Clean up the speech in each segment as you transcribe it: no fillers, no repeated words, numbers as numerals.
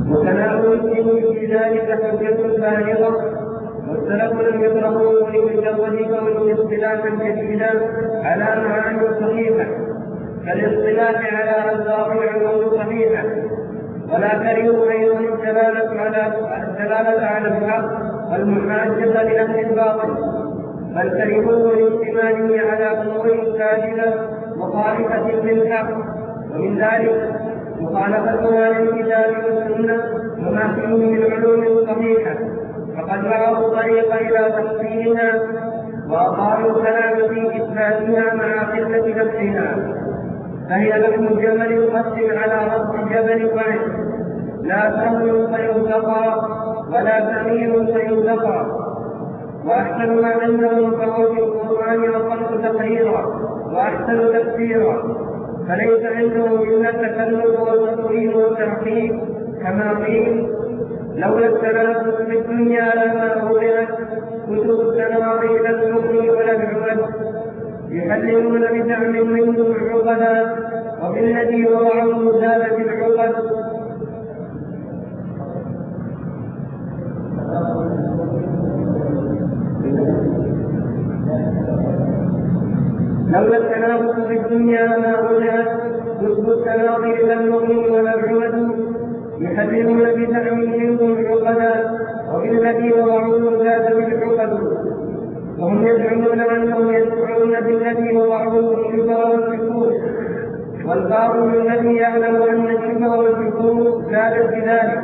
وتناول الدين في ذلك حجة بالغة. والسلف لم يكرهوه لمجرد كونه اصطلاحا جديدا على معاني صحيحة كالاصطلاح على ألفاظ العلوم صحيحة، ولا كرهوا أيضا الدلالة على الحق والمحاجة لأهل الباطل، بل كرهوه لاحتماله على أمور كاذبة مخالفة للحق، ومن ذلك مخالفتها للكتاب والسنة وما فيه من العلوم الصحيحة، فقد رأوا الطريق إلى تفصيلها وأطالوا الكلام في إثباتها مع قلة نفسها، فهي لحم الجمل قسم على رأس الجبل واحد، لا سهل فيلتقى ولا سمين فيلتقى. وأحسن ما عندهم فهو في القرآن والخلق تقريرا وأحسن تفسيرا، فليس عندهم إلا التكلف والتطويل والتحقيق، كما قيل لولا التنافس في الدنيا لما وضعت كتب التناظير المؤمن ولا العبد، يحللون بدعم منهم العقلاء وبالذي وضعوا زالت العقد. لولا التنافس في الدنيا لما وضعت كتب التناظير المؤمن ولا العبد، يحللون بدعم منهم العقلاء وبالذي وضعوا زالت العقد. وهم يزعمون أنهم يدفعون بالذي وضعوه الشبه والشكوك، والباطل الذي يعلم أن الشبه والشكوك زادت بذلك.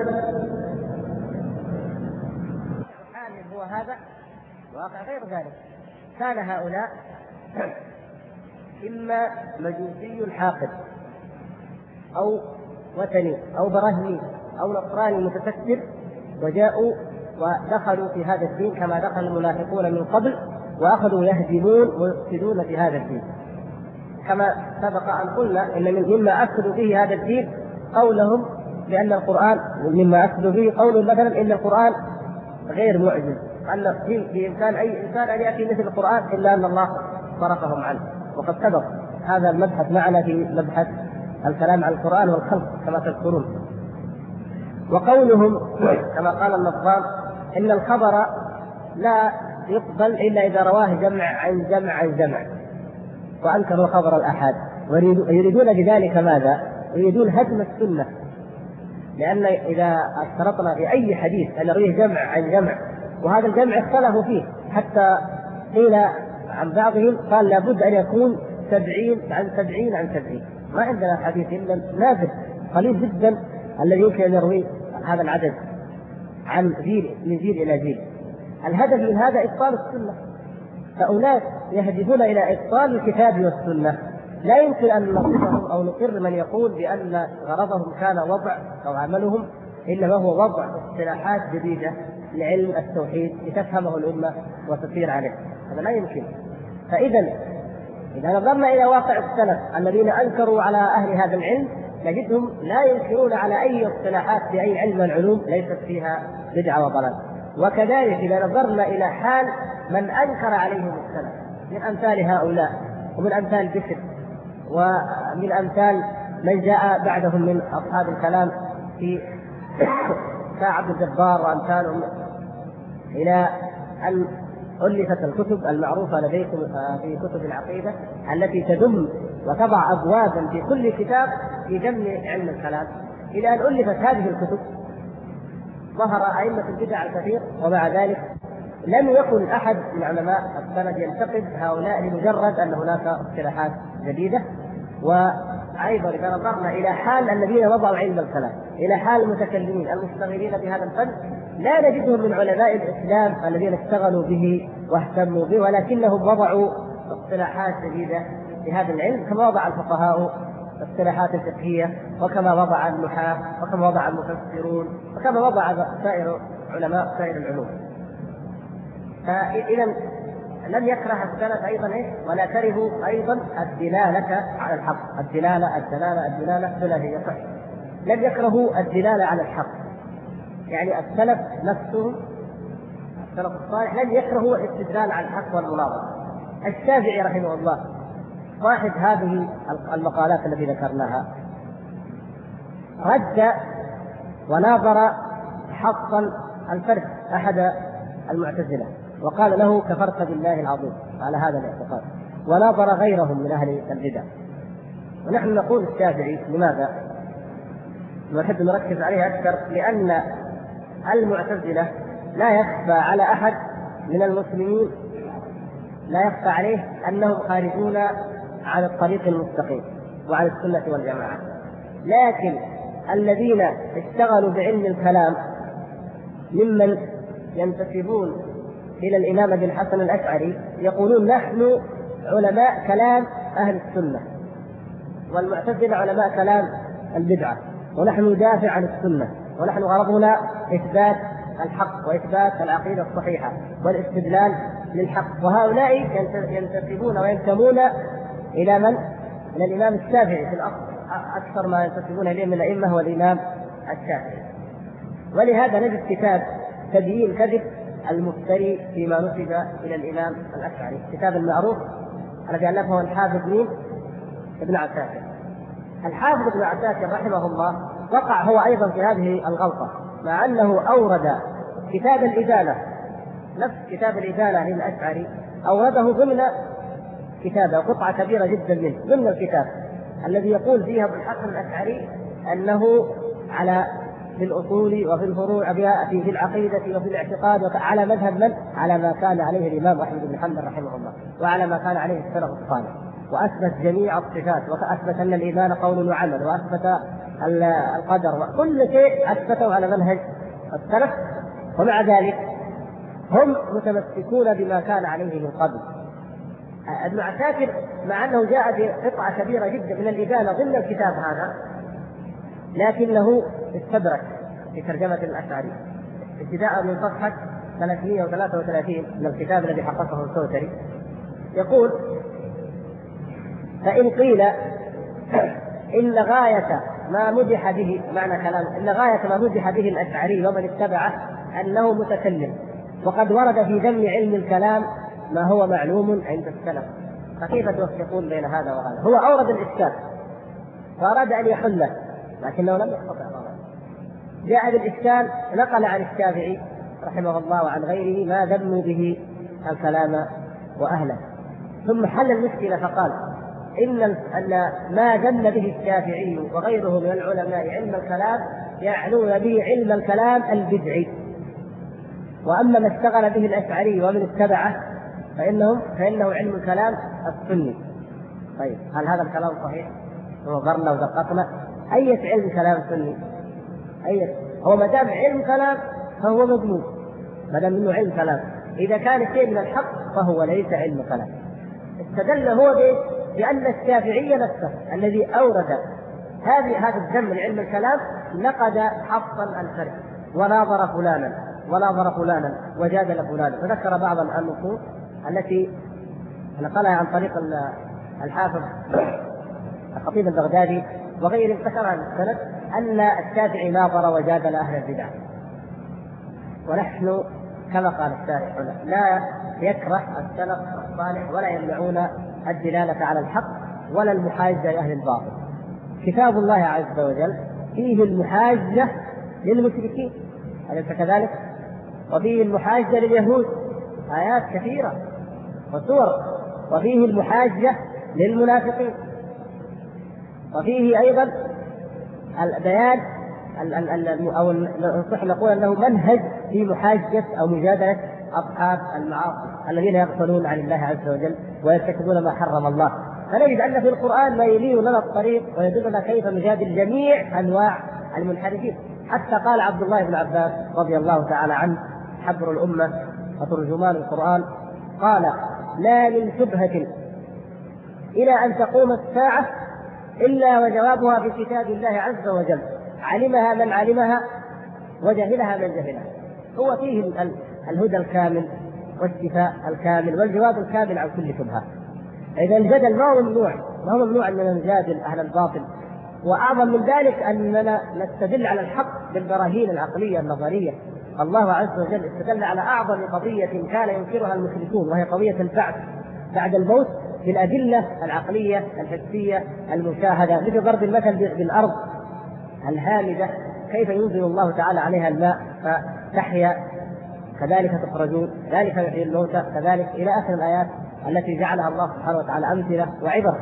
هو هذا واقع غير ذلك. كان هؤلاء إما مجوسي حاقد أو وثني أو برهمي أو نصراني متستر، وجاءوا ودخلوا في هذا الدين كما دخل المنافقون من قبل، وأخذوا يهدمون ويفسدون في هذا الدين. كما سبق أن قلنا إن مما أفسدوا به هذا الدين قولهم بأن القرآن، مما أفسدوا به قول مثلا إن القرآن غير معجز، أن بإمكان أي إنسان أن يأتي مثل القرآن إلا أن الله صرفهم عنه. وقد سبق هذا المبحث معنا في مبحث الكلام عن القرآن والخلق كما تذكرون. وقولهم كما قال النظام إن الخبر لا يقبل إلا إذا رواه جمع عن جمع عن جمع، وأنكروا خبر الأحاد، ويريدون بذلك ماذا؟ يريدون هدم السنة، لأن إذا اشترطنا في أي حديث أن يرويه جمع عن جمع، وهذا الجمع اختلفوا فيه حتى قيل عن بعضهم قال لابد أن يكون 70 عن 70 عن 70. ما عندنا حديث إلا نادر قليل جدا الذي يمكن أن يروي هذا العدد عن جيل من جيل إلى جيل. الهدف من هذا إبطال السنة، فأولئك يهدفون إلى إبطال الكتاب والسنة. لا يمكن أن نصفهم أو نقر من يقول بأن غرضهم كان وضع أو عملهم إنما هو وضع اصطلاحات جديدة لعلم التوحيد لتفهمه الأمة وتسير عليه، هذا لا يمكن. فإذا إذا نظرنا إلى واقع السلف الذين أنكروا على أهل هذا العلم نجدهم لا ينكرون على أي اصطلاحات في أي علم من العلوم ليست فيها بدعة وضلال. وكذلك إذا نظرنا إلى حال من أنكر عليهم السلف من أمثال هؤلاء ومن أمثال بشر ومن أمثال من جاء بعدهم من أصحاب الكلام في كعب الجبار وأمثالهم، إلى أن ألفت الكتب المعروفة لديكم في كتب العقيدة التي تدم وتضع أبوابا في كل كتاب في جمع علم الكلام، إلى أن ألفت هذه الكتب ظهر أئمة البدع الكثير، ومع ذلك لم يكن أحد من علماء السند ينتقد هؤلاء لمجرد أن هناك اصطلاحات جديدة. وأيضا إذا نظرنا إلى حال الذين وضعوا علم الكلام، إلى حال المتكلمين المشتغلين بهذا الفن، لا نجدهم من علماء الإسلام الذين اشتغلوا به واهتموا به، ولكنهم وضعوا اصطلاحات جديدة لهذا العلم كما وضع الفقهاء اصطلاحات الفقهية، وكما وضع النحاة، وكما وضع المفسرون، وكما وضع سائر علماء سائر العلوم. فإذا لم يكره السلف أيضا ولا كرهوا أيضا الدلالة على الحق. الدلالة ثلاثية صح. لم يكرهوا الدلالة على الحق، يعني السلف نفسه السلف الصالح لم يكرهوا الاستدلال على الحق والمناظرة. الشافعي رحمه الله صاحب هذه المقالات التي ذكرناها رد وناظر حصا الفرد أحد المعتزلة وقال له كفرت بالله العظيم على هذا الاعتقاد، وناظر غيرهم من أهل البدع. ونحن نقول الشافعي لماذا نحب نركز عليه أكثر؟ لأن المعتزلة لا يخفى على أحد من المسلمين، لا يخفى عليه أنهم خارجون عن الطريق المستقيم وعن السنة والجماعة، لكن الذين اشتغلوا بعلم الكلام ممن ينتسبون إلى الإمام أبي الحسن الأشعري يقولون نحن علماء كلام أهل السنة، والمعتزلة علماء كلام البدعة، ونحن ندافع عن السنة، ونحن غرضنا إثبات الحق وإثبات العقيدة الصحيحة والاستدلال للحق. وهؤلاء ينتسبون وينتمون إلى من؟ إلى الإمام الشافعي في الأصل، أكثر ما ينتسبون إليه من الأئمة هو الإمام الشافعي. ولهذا نجد كتاب تبيين كذب المفتري فيما نسب إلى الإمام الأشعري، كتاب المعروف الذي ألفه الحافظ ابن عساكر. الحافظ ابن عساكر رحمه الله وقع هو أيضا في هذه الغلطة، مع أنه أورد كتاب الإزالة، نفس كتاب الإزالة للأشعري أورده ضمن كتابه قطعة كبيرة جدا منه ضمن الكتاب الذي يقول فيها ابن الحسن الأشعري أنه في الأصول وفي الفروع في العقيدة وفي الاعتقاد على مذهب من؟ على ما كان عليه الإمام أحمد بن حنبل رحمه الله، وعلى ما كان عليه السلف الصالح، وأثبت جميع الصفات، وأثبت أن الإيمان قول وعمل، وأثبت القدر، وكل شيء أثبته على منهج السلف. ومع ذلك هم متمسكون بما كان عليه من قبل. ابن عساكر مع أنه جاء بقطعة كبيرة جدا من الإبانة ضمن الكتاب هذا، لكنه استدرك في ترجمة الأشعري ابتداء من صفحة 333 من الكتاب الذي حققه الكوثري، يقول: فإن قيل إن غاية ما مدح به، معنى كلام إن غاية ما مدح به الأشعري ومن اتبعه أنه متكلم، وقد ورد في ذم علم الكلام ما هو معلوم عند السلف، فكيف توفقون بين هذا وهذا؟ هو أورد الإشكال وأراد أن يحله لكنه لم يستطع. جاء بالإشكال، نقل عن الشافعي رحمه الله وعن غيره ما ذموا به الكلام وأهله، ثم حل المشكلة فقال إن ما ذم به الشافعي وغيره من العلماء علم الكلام يعنون به علم الكلام البدعي، وأما ما اشتغل به الأشعري ومن اتبعه فإنه علم الكلام السني. طيب هل هذا الكلام صحيح؟ نظرنا ودققنا أي علم كلام سني؟ هو ما دام علم كلام فهو مذموم، ما دام منه علم كلام. إذا كان شيء من الحق فهو ليس علم كلام. استدل هو بأن الشافعي نفسه الذي أورد هذا الذم من علم الكلام نقد حفصا الفرد وناظر فلانا وجادل فلانا، وذكر بعض النصوص التي نقلها عن طريق الحافظ الخطيب البغدادي وغيره، ذكرها السند أن الشافعي ناظر وجادل أهل البدع. ونحن كما قال الشارح هنا لا يكره السلف الصالح ولا يمنعون الدلالة على الحق ولا المحاجة لأهل الباطل. كتاب الله عز وجل فيه المحاجة للمشركين، أليس كذلك؟ وفيه المحاجة لليهود، آيات كثيرة وسور، وفيه المحاجة للمنافقين، وفيه أيضا البيان أو نصح نقول أنه منهج في محاجة أو مجادلة أصحاب المعاصي الذين يغفلون عن الله عز وجل ويرتكبون ما حرم الله. فنجد أن في القرآن ما يلين لنا الطريق ويدلنا كيف نجادل جميع أنواع المنحرفين. حتى قال عبد الله بن عباس رضي الله تعالى عنه حبر الأمة وترجمان القرآن قال: لا من شبهة إلى أن تقوم الساعة إلا وجوابها في كتاب الله عز وجل، علمها من علمها وجهلها من جهلها. هو فيه الهدى الكامل والشفاء الكامل والجواب الكامل عن كل شبهة. إذا الجدل ما هو ممنوع أننا نجادل أهل الباطل، وأعظم من ذلك أننا نستدل على الحق بالبراهين العقلية النظرية. الله عز وجل استدل على أعظم قضية كان ينكرها المشركون، وهي قضية البعث بعد الموت، بالأدلة العقلية الحسية المشاهدة، مثل ضرب المثل بالأرض الهامدة كيف ينزل الله تعالى عليها الماء فتحيا، كذلك تخرجون، كذلك يحيي الموتى، كذلك إلى آخر الآيات التي جعلها الله سبحانه وتعالى أمثلة وعبر.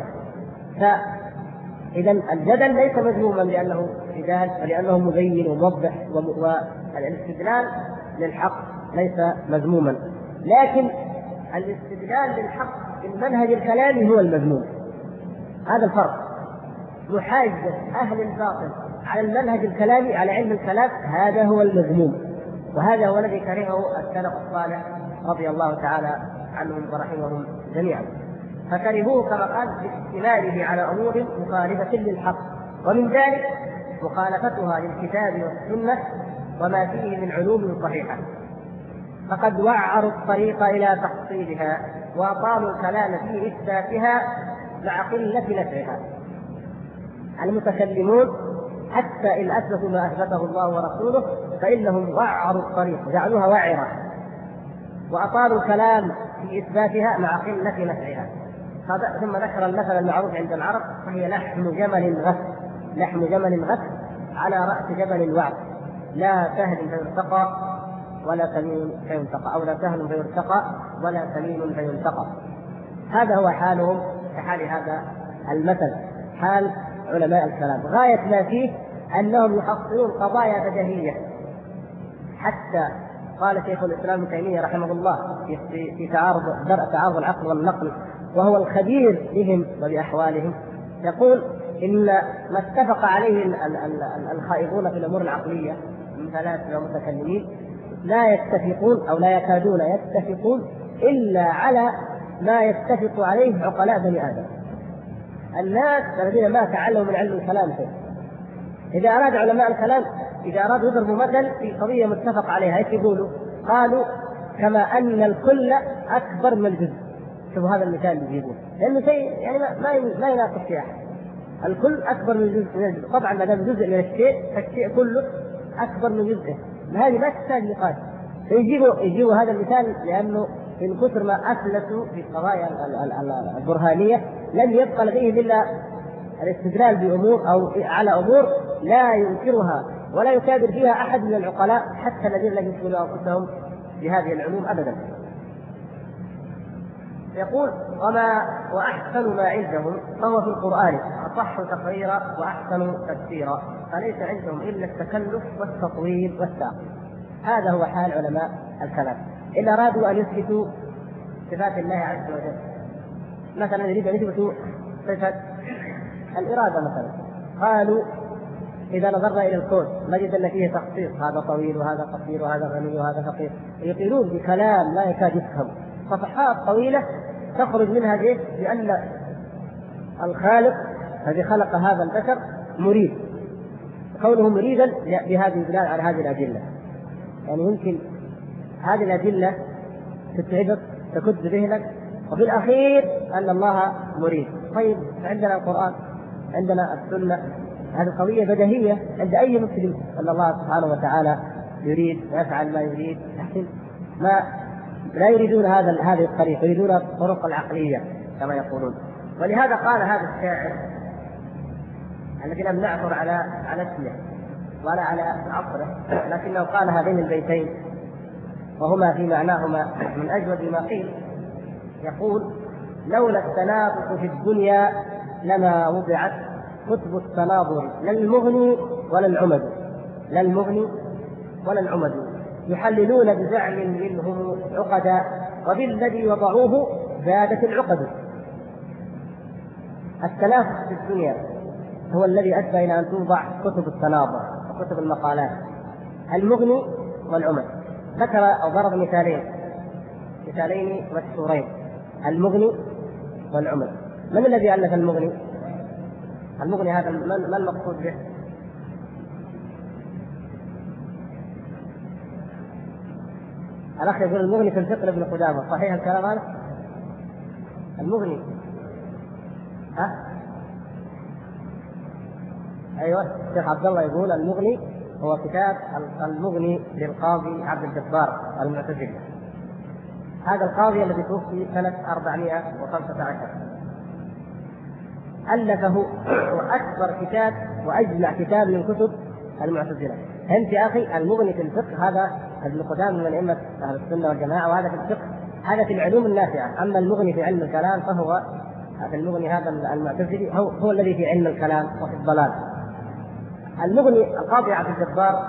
فإذا الجدل ليس مذموما لأنه جدال، ولأنه مبين وموضح، والاستدلال للحق ليس مذموما، لكن الاستدلال للحق بالمنهج الكلامي هو المذموم. هذا الفرق. محاجة أهل الباطل على المنهج الكلامي، على علم الكلام، هذا هو المذموم، وهذا هو الذي كرهه السلف الصالح رضي الله تعالى عنهم ورحمهم جميعا. فكرهوه كما قال باستماله على أمور مخالفة للحق، ومن ذلك مخالفتها للكتاب والسنة وما فيه من علوم صحيحة، فقد وعروا الطريق إلى تحصيلها وأطالوا الكلام في إثباتها مع قلة نفعها. المتكلمون حتى إن أثبتوا ما أثبته الله ورسوله فإنهم وعروا الطريق، جعلوها وعرة، وأطالوا الكلام في إثباتها مع قلة نفعها. ثم ذكر المثل المعروف عند العرب، فهي لحم جمل غث، لحم جمل غث على رأس جبل وعر، لا سهل فيرتقى ولا سمين فينتقى، أو لا سهل فيرتقى ولا سمين فينتقى. هذا هو حالهم كحال هذا المثل، حال علماء الكلام. غاية ما فيه أنهم يحصلون قضايا بديهية، حتى قال شيخ الإسلام ابن تيمية رحمه الله في تعارض العقل والنقل، وهو الخبير بهم وبأحوالهم، يقول إن ما اتفق عليه الخائضون في الأمور العقلية من ثلاثة متكلمين لا يتفقون أو لا يكادون يتفقون إلا على ما يتفق عليه عقلاء بني آدم. الناس الذين ما تعلموا من علم الكلام شيء، إذا أراد علماء الكلام إذا أرادوا يضربوا مثل في قضية متفق عليها ايش يقولوا؟ قالوا كما أن الكل أكبر من الجزء. شوفوا هذا المثال اللي يجيبوه، لأنه شيء يعني ما يناقش فيه أحد. الكل أكبر من الجزء، طبعا ما دام جزء من الشيء فالشيء كله أكبر من جزءه، هذه ما تحتاج نقاش. يجيبوا هذا المثال لأنه من كثر ما أفلسوا في القضايا البرهانية لم يبقى لديهم إلا الاستدلال بأمور أو على أمور لا ينكرها ولا يكابر فيها أحد من العقلاء، حتى الذين لم يشغلوا أنفسهم بهذه العلوم أبدا. يقول وأحسن ما عندهم فهو في القرآن أصح تقريرا وأحسن تفسيرا، فليس عندهم إلا التكلف والتطويل والتعقيد. هذا هو حال علماء الكلام. إن أرادوا أن يثبتوا صفات الله عز وجل، مثلا يريد أن يثبتوا صفة الإرادة مثلا، قالوا إذا نظرنا إلى الكون نجد أن فيه تخصيص، هذا طويل وهذا قصير وهذا غني وهذا فقير، يقولون بكلام لا يكاد يفهم، صفحات طويلة تخرج منها بأن الخالق الذي خلق هذا البشر مريد، كونه مريدا بهذه الدلالة على هذه الأدلة. يعني يمكن هذه الأدلة تتعبك تكد ذهنك، وفي الأخير أن الله مريد. طيب عندنا القرآن، عندنا السنة، هذه قضية بديهية عند أي مسلم أن الله سبحانه وتعالى يريد ويفعل ما يريد، لكن لا يريدون هذه الطريقة، يريدون الطرق العقلية كما يقولون. ولهذا قال هذا الشاعر الذي لم نعثر على اسمه ولا على عصره، لكنه قال هذين البيتين وهما في معناهما من أجود ما قيل. يقول: لولا التنافس في الدنيا لما وضعت كتب التناظر، لا المغني ولا العمد، لا المغني ولا العمد، يحللون بزعم منهم عقدا، وبالذي وضعوه زادت العقد. التنافس في الدنيا هو الذي أدى إلى أن توضع كتب التناظر وكتب المقالات، المغني والعمد. ذكر أو ضرب مثالين مشهورين: المغني والعمد. من الذي ألف المغني؟ المغني هذا ما المقصود به؟ الأخ يقول المغني في الفقه ابن قدامة، صحيح الكلام هذا؟ المغني أيوة، الشيخ عبد الله يقول المغني هو كتاب المغني للقاضي عبد الجبار المعتزلي. هذا القاضي الذي توفي سنة 415 ألفه، وأكبر كتاب وأجمع كتاب من كتب المعتزلة. فهمت يا أخي؟ المغني في الفقه هذا ابن قدامة من أئمة أهل السنة والجماعة، وهذا في الفقه، هذا في العلوم النافعة. أما المغني في علم الكلام فهو المغني هذا المعتزلي هو الذي في علم الكلام وفي الضلال. المغني القاضي عبد الجبار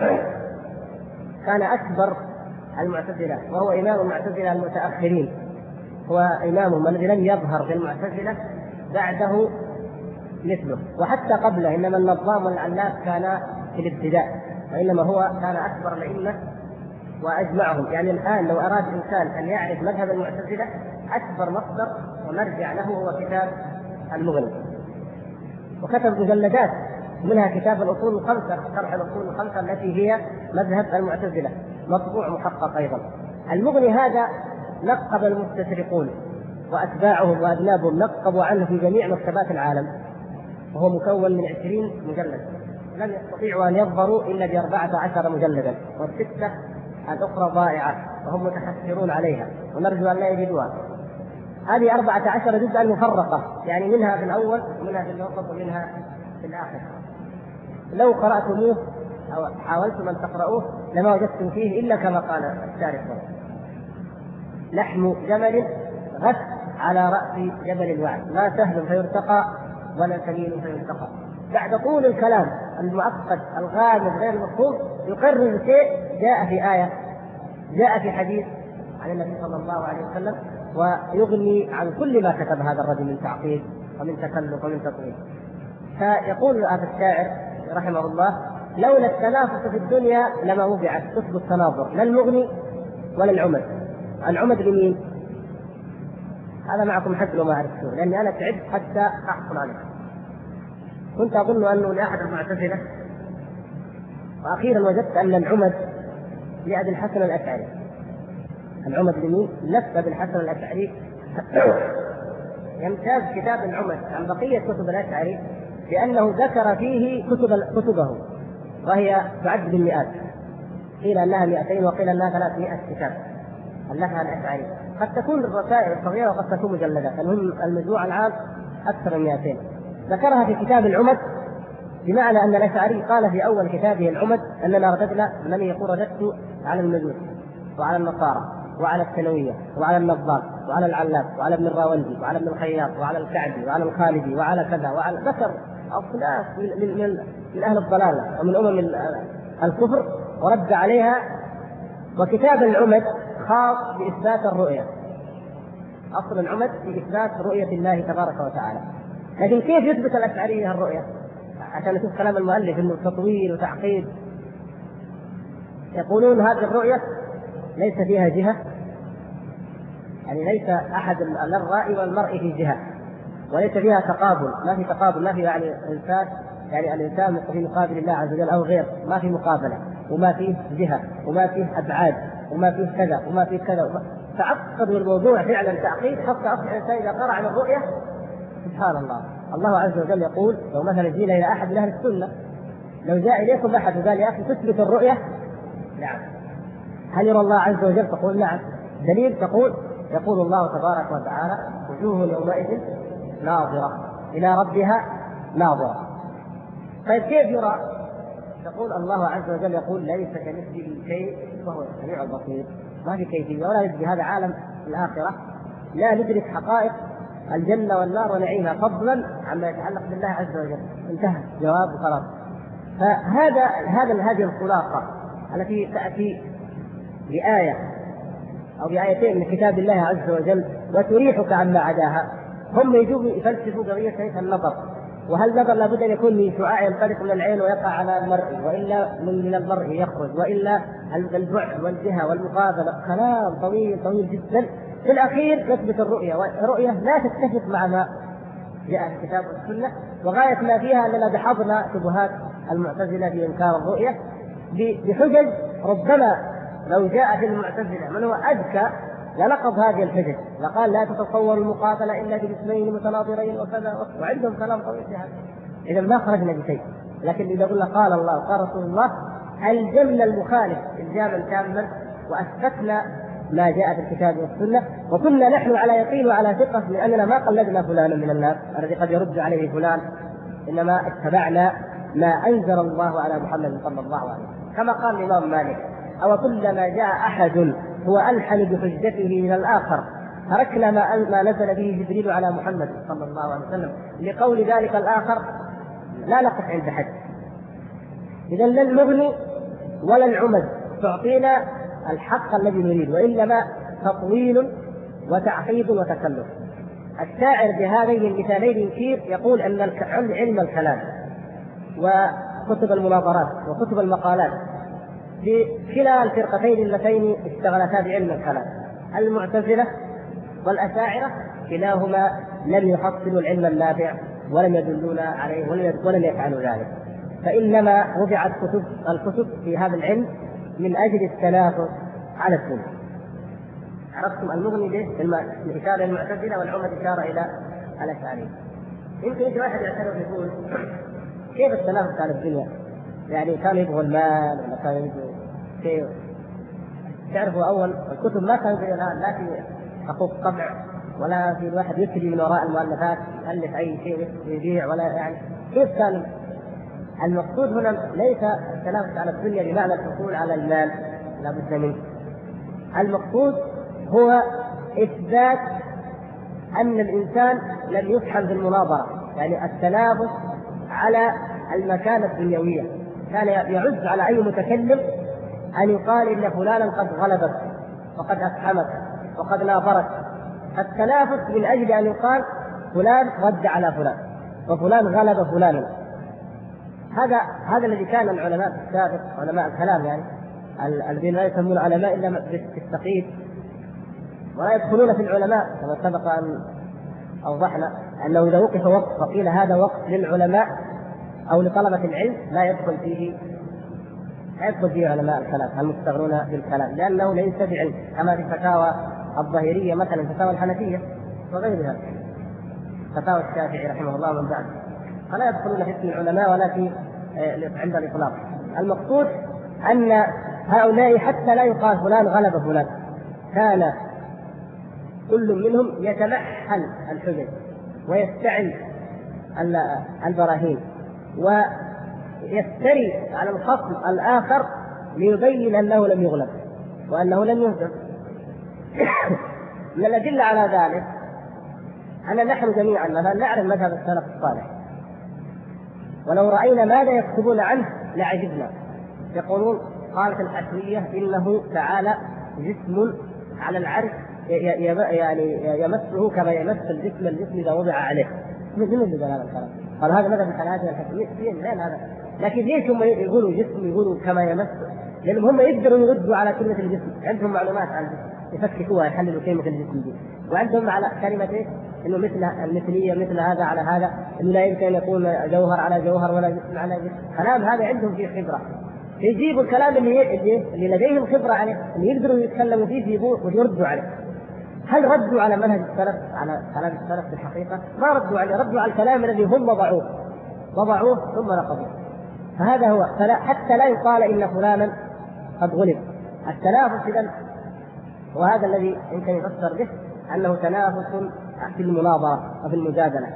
كان أكبر المعتزلة، وهو إمام المعتزلة المتأخرين، هو إمامهم الذي لم يظهر في المعتزلة بعده مثله، وحتى قبله إنما النظام والعلاف كان في الابتداء، وإنما هو كان أكبر الأئمة وأجمعهم. يعني الآن لو أراد إنسان أن يعرف مذهب المعتزلة أكبر مصدر ومرجع له هو كتاب المغني، وكتب مجلدات منها كتاب الأصول الخمسة، شرح الأصول الخمسة التي هي مذهب المعتزلة، مطبوع محقق أيضا. المغني هذا نقب المستشرقون وأتباعهم وأذنابهم نقبوا عنه في جميع مكتبات العالم، وهو مكون من 20 مجلد، لم يستطيعوا أن يظهروا إلا ب14 مجلدا، والستة الأخرى ضائعة وهم متحسرون عليها ونرجو أن لا يجدوها. هذه 14 جزءا مفرقة، يعني منها في الأول ومنها في الوسط ومنها في الآخر. لو قرأتموه أو حاولتم أن تقرأوه لما وجدتم فيه إلا كما قال الشارح: لحم جمل غث على رأس جبل الوعد، لا سهل فيرتقى ولا سمين فيرتقى. بعد طول الكلام المعقد الغامض غير المفهوم يقرر شيء جاء في آية، جاء في حديث عن النبي صلى الله عليه وسلم، ويغني عن كل ما كتب هذا الرجل من تعقيد ومن تكلف ومن تطويل. فيقول هذا الشاعر رحمه الله: لولا التنافس في الدنيا لما وضعت كتب التناظر، لا المغني ولا العمد. العمد لمين؟ هذا معكم حد لو ما عرفتوه، لأني أنا تعبت حتى أحصل عليه. كنت أظن أنه لأحد المعتزلة، وأخيرا وجدت أن العمد لأبي الحسن الأشعري. العمد لمين؟ نفس أبي الحسن الأشعري. يمتاز كتاب العمد عن بقية كتب الأشعري لأنه ذكر فيه كتبه، وهي تعد بالمئات، قيل أنها 200 وقيل أنها 300 كتاب ألفها الأشعري. قد تكون الرسائل صغيرة وقد تكون مجلدات، المهم المجموع العام أكثر من 200. ذكرها في كتاب العمد، بمعنى أن الأشعري قال في أول كتابه العمد أننا رددنا، من يقول رددت على المجوس وعلى النصارى وعلى الثانوية وعلى النظام وعلى العلاف وعلى ابن الراوندي وعلى ابن الخياط وعلى الكعبي وعلى الخالدي وعلى كذا وعلى ذكر أصناف من أهل الضلالة ومن الكفر ورد عليها. وكتاب العمد خاص بإثبات الرؤية، أصل العمد في إثبات رؤية الله تبارك وتعالى. لكن كيف يثبت الأشعرية الرؤية؟ عشان نشوف كلام المؤلف إنه تطويل وتعقيد. يقولون هذه الرؤية ليس فيها جهة، يعني ليس أحد للرأي والمرء في جهة، وليس فيها تقابل، ما في تقابل، ما في يعني إنسان، يعني الإنسان في مقابل الله عز وجل أو غير، ما في مقابلة، وما فيه جهة، وما فيه أبعاد، وما فيه كذا وما فيه كذا. تعقد الموضوع فعلا تعقيد، حتى أصبح الإنسان إذا قرأ عن الرؤية سبحان الله. الله عز وجل يقول: لو مثلا جينا إلى أحد من أهل السنة، لو جاء إليكم أحد وقال: يا أخي تثبت الرؤية؟ نعم. هل يرى الله عز وجل؟ تقول نعم. دليل؟ يقول الله تبارك وتعالى: وجوه يومئذ ناظرة إلى ربها ناظرة. طيب كيف يرى؟ تقول الله عز وجل يقول: ليس كمثله شيء وهو السميع البصير. ما في كيفية ولا ندري، هذا عالم الآخرة، لا ندرك حقائق الجنة والنار ونعيمها فضلا عما يتعلق بالله عز وجل. انتهى جواب وخلاص. هذه الخلاصة التي تأتي بآية أو بآيتين من كتاب الله عز وجل وتريحك عما عداها. هم يجوا يفلسفوا قضية كيف النظر، وهل النظر لابد أن يكون من شعاع ينطلق من العين ويقع على المرء، وإلا من المرء يخرج، وإلا البعد والجهة والمقابلة. كلام طويل جدا. في الأخير نثبت الرؤية لا تتفق مع ما جاء في الكتاب والسنة، وغاية ما فيها أننا دحضنا شبهات المعتزلة في إنكار الرؤية بحجج ربما لو جاء في المعتزلة من هو أذكى لنقض هذه الحجج، لقال: لا تتصور المقابلة إلا بجسمين متناظرين وكذا، وعندهم كلام طويل في هذا. إذا ما خرجنا بشيء. لكن إذا قلنا قال الله وقال رسول الله ألزمنا المخالف إلزاما تاما، وأثبتنا ما جاء في الكتاب والسنة، وكنا نحن على يقين وعلى ثقة من أننا ما قلدنا فلانا من الناس الذي قد يرد عليه فلان، إنما اتبعنا ما أنزل الله على محمد صلى الله عليه وسلم. كما قال الإمام مالك: أو كلما جاء أحد هو ألحن بحجته من الآخر تركنا ما نزل به جبريل على محمد صلى الله عليه وسلم. لقول ذلك الآخر لا نقف عند حد. إذا لا المغني ولا العمد تعطينا الحق الذي نريد، وإنما تطويل وتعقيد وتكلف. الشاعر بهذين المثالين يشير يقول أن علم الكلام وكتب المناظرات وكتب المقالات في كلا الفرقتين اللتين اشتغلتا بعلم الكلام، المعتزلة والأشاعرة، كلاهما لم يحصلوا العلم النافع ولم يدلون عليه ولم يفعلوا ذلك، فإنما وضعت الكتب في هذا العلم من أجل التنافس على السنة. عرفتم المغني به الإشارة المعتزلة والعمد إشارة إلى الأشاعرة. يمكن يجي واحد يعترض يقول: كيف التنافس على الدنيا؟ يعني كانوا يبغوا المال ولا كانوا يبغوا شيء؟ تعرفوا أول الكتب ما كانوا زي الآن، لا في حقوق طبع ولا في الواحد يشتري من وراء المؤلفات يألف أي شيء يبيع، ولا يعني كيف كان المقصود هنا ليس التنافس على الدنيا بمعنى الحصول على المال، لا بد منه. المقصود هو إثبات أن الإنسان لم يفحم في المناظرة، يعني التنافس على المكانة الدنيوية. كان يعز على أي متكلم أن يقال إن فلانا قد غلبك وقد أفحمك وقد ناظرك. التنافس من أجل أن يقال فلان رد على فلان وفلان غلب فلانا. هذا الذي كان العلماء السابق، علماء الكلام يعني الذين لا يسمون علماء إلا بالتقييد ولا يدخلون في العلماء، كما سبق أن أوضحنا أنه إذا وقف وقت وقيل هذا وقت للعلماء أو لطلبة العلم لا يدخل فيه علماء الكلام المستغنون بالكلام، لأنه ليس بعلم، كما في فتاوى الظاهرية مثلا، فتاوى الحنفية وغيرها، فتاوى الشافعي رحمه الله من بعد، فلا يدخلون في اسم العلماء ولا في عند الإطلاق. المقصود أن هؤلاء حتى لا يقال فلان غلب فلان، كان كل منهم يتمحل الحجج ويستعن البراهين ويفتري على الخصم الآخر ليبين أنه لم يغلب وأنه لم يهزم. من الأدلة على ذلك أن نحن جميعا مثلا نعرف مذهب السلف الصالح، ولو رأينا ماذا يكتبون عنه لعجبنا. يقولون قالت الحشوية إنه تعالى جسم على العرش يعني يمسه كما يمس الجسم إذا وضع عليه. من اللي قال هذا الكلام؟ قال هذا مذهب الحنابلة الحشوية فين هذا؟ لكن ليش هم يقولوا جسم، يقولوا كما يمس؟ لأنهم هم يقدروا يردوا على كلمة الجسم، عندهم معلومات عن الجسم يفككوها يحللوا كلمة الجسم دي، وعندهم على كلمة إيه؟ إنه مثل المثلية مثل هذا على هذا، إنه لا يمكن أن يكون جوهر على جوهر ولا جسم على جسم. كلام هذا عندهم فيه خبرة، يجيبوا الكلام اللي لديهم خبرة عليه، اللي يقدروا يتكلموا فيه يجيبوه ويردوا عليه. هل ردوا على منهج السلف، على كلام السلف في الحقيقة؟ ما ردوا عليه، ردوا على الكلام الذي هم وضعوه ثم نقضوه. فهذا هو، حتى لا يقال إن فلانا قد غلب. التنافس إذن وهذا الذي يمكن يفسر به أنه تنافس في المناظرة وفي المجادلة،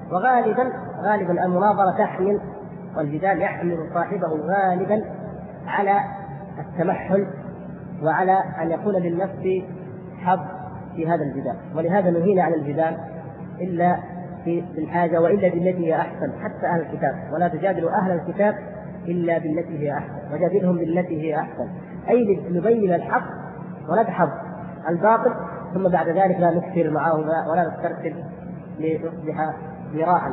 وغالبا المناظرة تحمل والجدال يحمل صاحبه غالبا على التمحل وعلى أن يكون للنفس حظ في هذا الجدال، ولهذا نهينا عن الجدال إلا في الحاجة وإلا بالتي هي أحسن، حتى أهل الكتاب، ولا تجادلوا أهل الكتاب إلا بالتي هي أحسن وجادلهم بالتي هي أحسن، أي نبين الحق وندحض الباطل، ثم بعد ذلك لا نكثر معه ولا نسترسل ليصبح مراحا.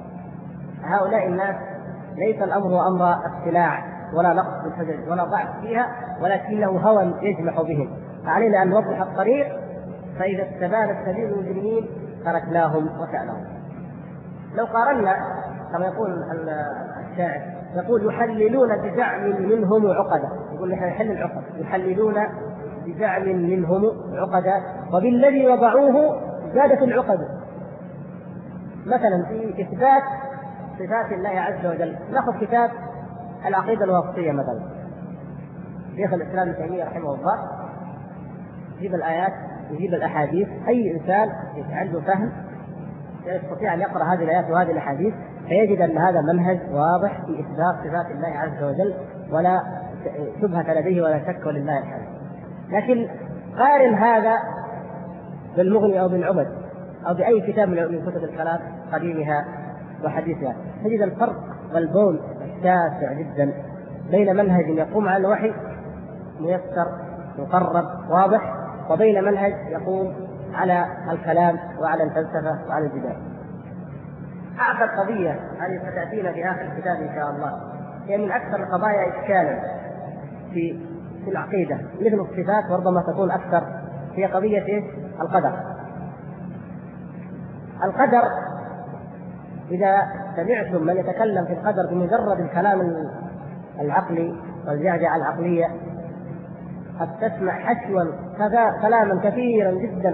هؤلاء الناس ليس الأمر أمر اقتلاع ولا نقص بالحجج ولا ضعف فيها، ولكنه هوى يجمح بهم، فعلينا أن نوضح الطريق، فإذا استبان سبيل المجرمين تركناهم وسألهم. لو قارنا كما يقول الشاعر، يقول يحللون بزعم منهم عقدا، يقول نحن نحل العقد، يحللون بزعم منهم عقدا وبالذي وضعوه زادت العقد. مثلا في إثبات صفات الله عز وجل، نأخذ كتاب العقيدة الواسطية مثلا، شيخ الإسلام ابن تيمية رحمه الله يجيب الآيات يجيب الأحاديث. أي إنسان عنده فهم يستطيع أن يقرأ هذه الآيات وهذه الأحاديث فيجد أن هذا منهج واضح في إثبات صفات الله عز وجل ولا شبهة لديه ولا شك، ولله الحمد. لكن قارن هذا بالمغني أو بالعبد أو بأي كتاب من كتب الكلام قديمها وحديثها، تجد الفرق والبون الشاسع جدا بين منهج يقوم على الوحي ميسر مقرب واضح، وبين منهج يقوم على الكلام وعلى الفلسفة وعلى الجدال. أعقد قضية هذه ستأتينا في آخر الكتاب إن شاء الله، هي من أكثر القضايا إشكالا في العقيدة مثل الصفات، وربما تكون أكثر، هي قضية القدر. القدر إذا سمعتم من يتكلم في القدر بمجرد الكلام العقلي والجعجعة العقلية، قد تسمع حشوا كلاما كثيرا جدا،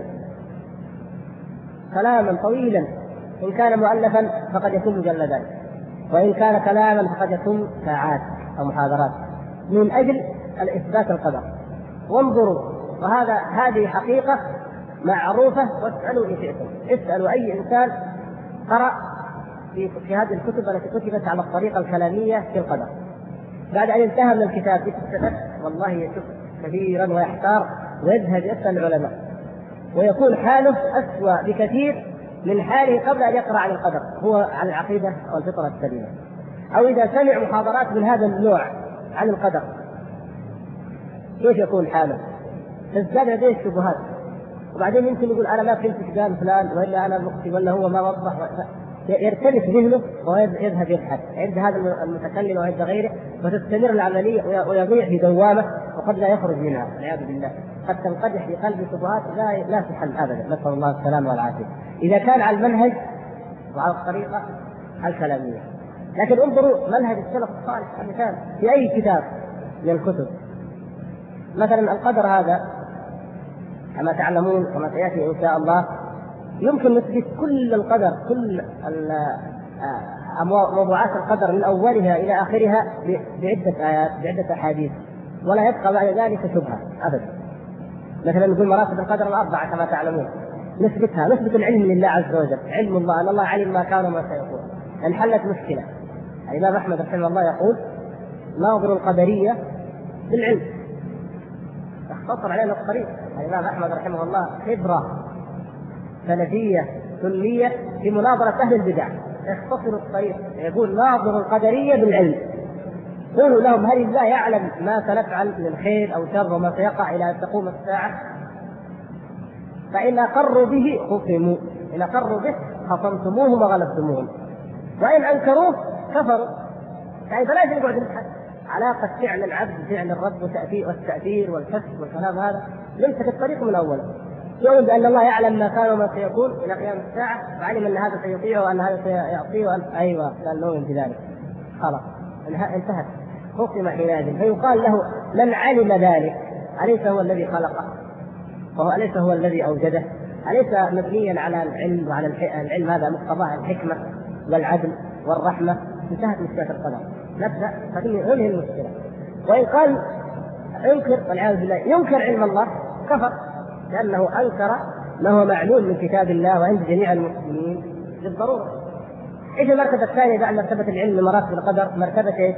كلاما طويلا، إن كان مؤلفا فقد يكون مجلدا، وإن كان كلاما فقد يكون ساعات أو محاضرات من أجل الإثبات القدر. وانظروا، هذه حقيقة معروفة، واسألوا إن شئتم، اسألوا أي إنسان قرأ في هذه الكتب التي كتبت على الطريقة الكلامية في القدر، بعد أن انتهى من الكتاب والله يشك كثيرا ويحتار ويذهب يسأل العلماء، ويكون حاله أسوأ بكثير من حاله قبل أن يقرأ عن القدر، هو عن العقيدة والفطرة السليمة. أو إذا سمع محاضرات من هذا النوع عن القدر كيف يكون حاله؟ تزداد لديه الشبهات، وبعدين يمكن يقول أنا ما فهمت ايش قال فلان، وإلا أنا مخطئ، ولا هو ما وضح، يرتبك ذهنه ويذهب يبحث عند هذا المتكلم وعند غيره، وتستمر العملية ويضيع في دوامة وقد لا يخرج منها والعياذ بالله. قد تنقدح في قلبه شبهات لا تحل أبدا، نسأل الله السلامة والعافية إذا كان على المنهج وعلى الطريقة الكلامية. لكن انظروا منهج السلف الصالح مثال في أي كتاب من الكتب. مثلا القدر هذا كما تعلمون وما سيأتي إن شاء الله، يمكن نثبت كل القدر، كل موضوعات القدر من أولها إلى آخرها بعدة آيات بعدة أحاديث، ولا يبقى بعد ذلك شبهة أبدا. مثلا نقول مراتب القدر الأربعة كما تعلمون، نثبتها، نثبت العلم لله عز وجل، علم الله أن الله علم ما كان وما سيكون. انحلت مشكلة. الإمام أحمد رحمه الله يقول ناظر القدرية بالعلم، اختصر علينا الطريق. الإمام أحمد رحمه الله خبرة سلفية سنية في مناظرة أهل البدع، اختصر الطريق، يقول ناظر القدرية بالعلم، قولوا لهم هل الله يعلم ما سنفعل من خير أو شر وما سيقع إلى أن تقوم الساعة؟ فإن أقروا به خصموا، إن أقروا به خصمتموهم وغلبتموهم، وإن أنكروه كفروا. يعني فلا يجب أن علاقة فعل العبد فعل الرب والتأثير والكسب والكلام هذا ليس في الطريق من أول. يؤمن بأن الله يعلم ما كان وما سيكون إلى قيام الساعة، وعلم أن هذا سيطيعه وأن هذا سيعطيه أيوة لا نؤمن بذلك، خلاص انتهت، حكم حينئذ. فيقال له من علم ذلك أليس هو الذي خلقه، وهو أليس هو الذي أوجده، أليس مبنيا على العلم، وعلى العلم هذا مقتضاه الحكمة والعدل والرحمة. انتهت مشكلة القدر. نبدأ فننهي المشكلة. وإن قال انكر والعياذ بالله ينكر علم الله كفر، لأنه أنكر ما هو معلوم من كتاب الله وعند جميع المسلمين بالضرورة. إيش المرتبة الثانية بعد مرتبة العلم مراتب القدر؟ مرتبة إيش؟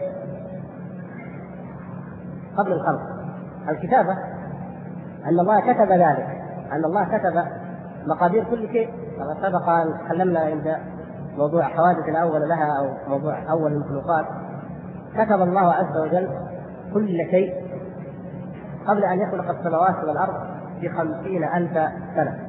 قبل الخلق الكتابة، أن الله كتب ذلك، أن الله كتب مقادير كل شيء. كما سبق أن تكلمنا عند موضوع حوادث الأول لها أو موضوع أول المخلوقات، كتب الله عز وجل كل شيء قبل أن يخلق السماوات والأرض ب50,000 سنة.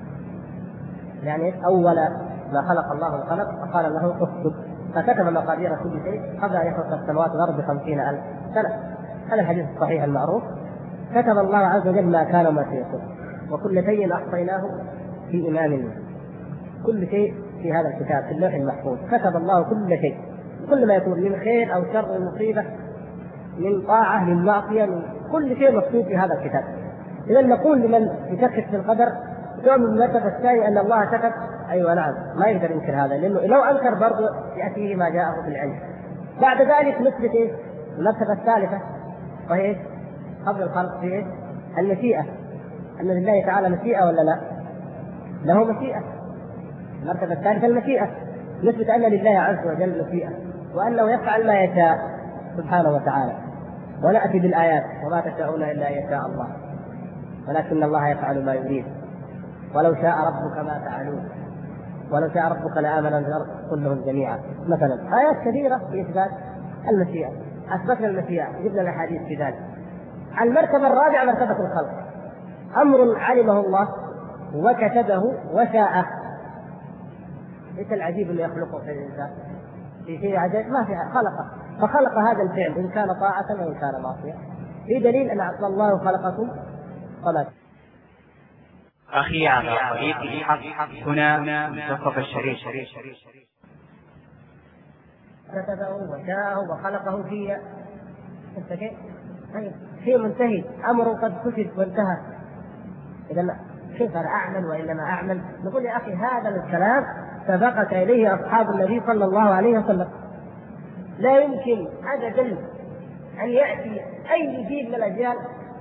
يعني أول ما خلق الله الخلق فقال له اكتب، فكتب مقادير كل شيء قبل أن يخلق السماوات والأرض ب50,000 سنة. هذا الحديث الصحيح المعروف. كتب الله عز وجل ما كان وما سيكون، وكل شيء أحصيناه في إمام. كل شيء في هذا الكتاب في اللوح المحفوظ كتب الله كل شيء، كل ما يكون من خير أو شر، مصيبة من طاعة من معصية، من كل شيء مكتوب في هذا الكتاب. إذا نقول لمن يشكك في القدر يوم المرتبة الثانية أن الله كتب، أيوة نعم، ما يقدر ينكر هذا، لأنه لو أنكر برضه يأتيه ما جاءه في العلم. بعد ذلك نثبت إيه؟ المرتبة الثالثة وهي قبل الخلق في المشيئة، أن لله تعالى مشيئة ولا لا؟ له مشيئة. المرتبة الثالثة المشيئة، نثبت أن لله عز وجل مشيئة وأنه يفعل ما يشاء سبحانه وتعالى، ونأتي بالآيات وما تشاءون إلا أن يشاء الله ولكن الله يفعل ما يريد، ولو شاء ربك ما فعلوه، ولو شاء ربك لآمن الأرض كلهم جميعا. مثلا آيات كثيرة في إثبات المشيئة، أثبتنا المشيئة، جبنا الأحاديث في ذلك. المرتبة الرابعة مرتبة الخلق، أمر علمه الله وكتبه وشاءه. إيش العجيب اللي يخلقه في الإنسان؟ في شيء عجيب ما في، خلقه، فخلق هذا الفعل إن كان طاعة وإن كان معصية. في دليل أن أصل الله خلقكم صلاة. أخي على طريق الحق هنا منتصف الشريف. كتبه وشاءه وخلقه فيه. طيب شيء منتهي، أمر قد كتب وانتهى، إذا كيف أنا أعمل وإلا ما أعمل؟ نقول يا أخي هذا الكلام سبقت إليه أصحاب النبي صلى الله عليه وسلم. لا يمكن أبدا أن يأتي أي جيل من الأجيال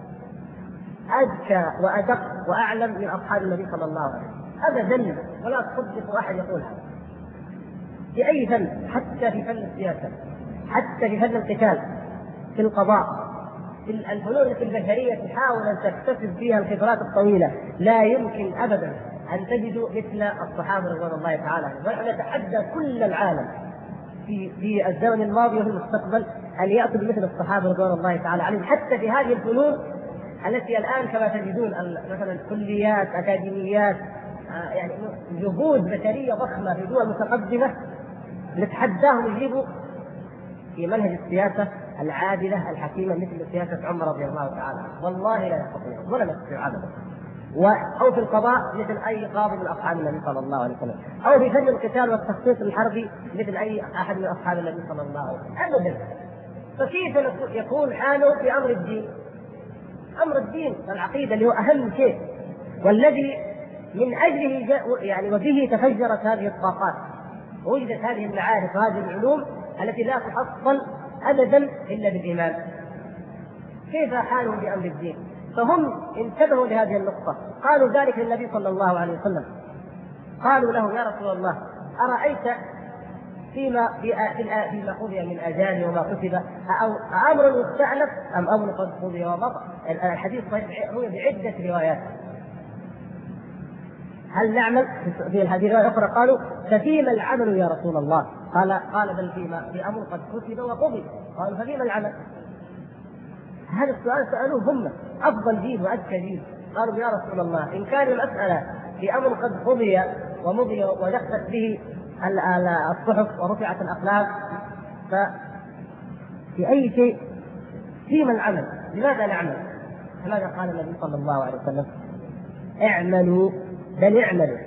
أذكى وأدق وأعلم من أصحاب النبي صلى الله عليه وسلم أبدا، ولا تصدق أحد يقولها في أي فن، حتى في فن السياسة، حتى في فن القتال، في القضاء، في الفنون البشرية تحاول أن تكتسب فيها الخبرات الطويلة. لا يمكن أبدا أن تجدوا مثل الصحابة رضوان الله تعالى، ونتحدى كل العالم في الزمن الماضي وفي المستقبل أن يأتوا بمثل الصحابة رضوان الله تعالى عليهم، حتى في هذه الفنون التي الآن كما تجدون مثلا كليات أكاديميات، يعني جهود بشرية ضخمة في دول متقدمة نتحداهم يجيبوا في منهج السياسة العادلة الحكيمة مثل سياسة عمر رضي الله تعالى، والله لا يستطيعون ولا يستطيعون أبدا. أو في القضاء مثل أي قاضي من أصحاب النبي صلى الله عليه وسلم، أو في فن القتال والتخطيط الحربي مثل أي أحد من أصحاب النبي صلى الله عليه وسلم أبدا. فكيف يكون حاله في أمر الدين؟ أمر الدين والعقيدة اللي هو أهم شيء، والذي من أجله يعني وبه تفجرت هذه الطاقات، ووجدت هذه المعارف وهذه العلوم التي لا تحصل أبدا إلا بالإيمان. كيف حالهم بأمر الدين؟ فهم انتبهوا لهذه النقطة، قالوا ذلك للنبي صلى الله عليه وسلم، قالوا له يا رسول الله أرأيت فيما قضي من أجال وما كتب أو أمر مستأنف أم أمر قد قضي ومضى؟ الحديث روي بعدة روايات. هل نعمل في الحديث رواية أخرى قالوا ففيما العمل يا رسول الله؟ قال بل في أمر قد كتب وقضي. قالوا ففيما العمل؟ هذا السؤال سألوه هم أفضل جيل وأذكى جيل. قالوا يا رسول الله إن كان المسألة في أمر قد قضي ومضي ودخلت به الصحف ورفعت الأقلام، ففي أي شيء فيما العمل؟ لماذا نعمل؟ ماذا قال النبي صلى الله عليه وسلم؟ اعملوا، بل اعملوا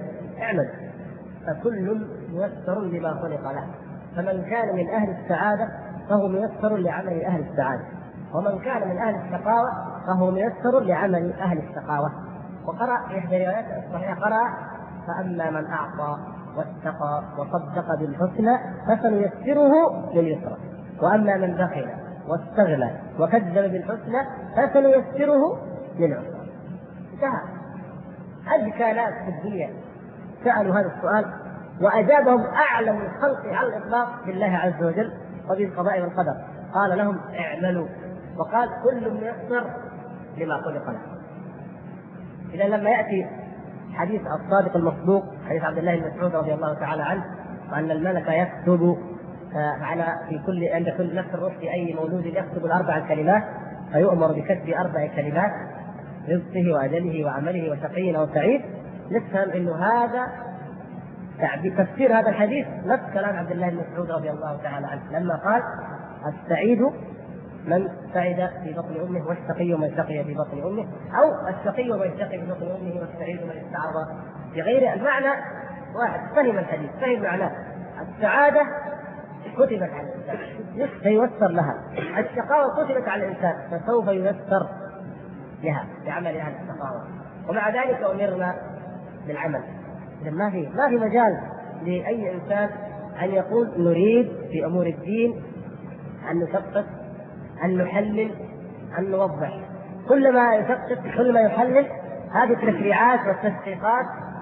فكل ميسر لما خلق له، فمن كان من أهل السعادة فهو ميسر لعمل أهل السعادة، ومن كان من أهل الشقاوة فهو ميسر لعمل أهل الشقاوة. وقرأ في إحدى الروايات الصحيحة قرأ فأما من أعطى واتقى وصدق بالحسنى فسنيسره لليسرى، وأما من بخل واستغنى وكذب بالحسنى فسنيسره للعسرى. انتهى. أذكى ناس في الدنيا سألوا هذا السؤال وأجابهم أعلم الخلق على الإطلاق بالله عز وجل وبالقضاء والقدر. قال لهم اعملوا، وقال كل ميسر لما خلق له. إذا لما يأتي حديث الصادق المصدوق حديث عبد الله بن مسعود رضي الله تعالى عنه وأن الملك يكتب عند كل نفس الروح في أي مولود يكتب ال4 كلمات، فيؤمر بكتب 4 كلمات رزقه وأجله وعمله وشقي أو سعيد، نفهم إنه هذا تفسير هذا الحديث نفس كلام عبد الله بن مسعود رضي الله تعالى عنه لما قال السعيد من سعد في بطن أمه والشقي من شقي في بطن أمه، أو الشقي من شقي في بطن أمه والسعيد من استعرض بغير المعنى واحد. فهم الحديث، فهم معناه. السعادة كتبت على الإنسان فييسر لها، الشقاوة كتبت على الإنسان فسوف ييسر لها بعمل أهل الشقاوة، ومع ذلك أمرنا بالعمل. ما في مجال لأي إنسان أن يقول نريد في أمور الدين أن نثقف، أن نحلل، أن نوضح. كل ما يثقف كل ما يحلل هذه التشريعات والتدقيقات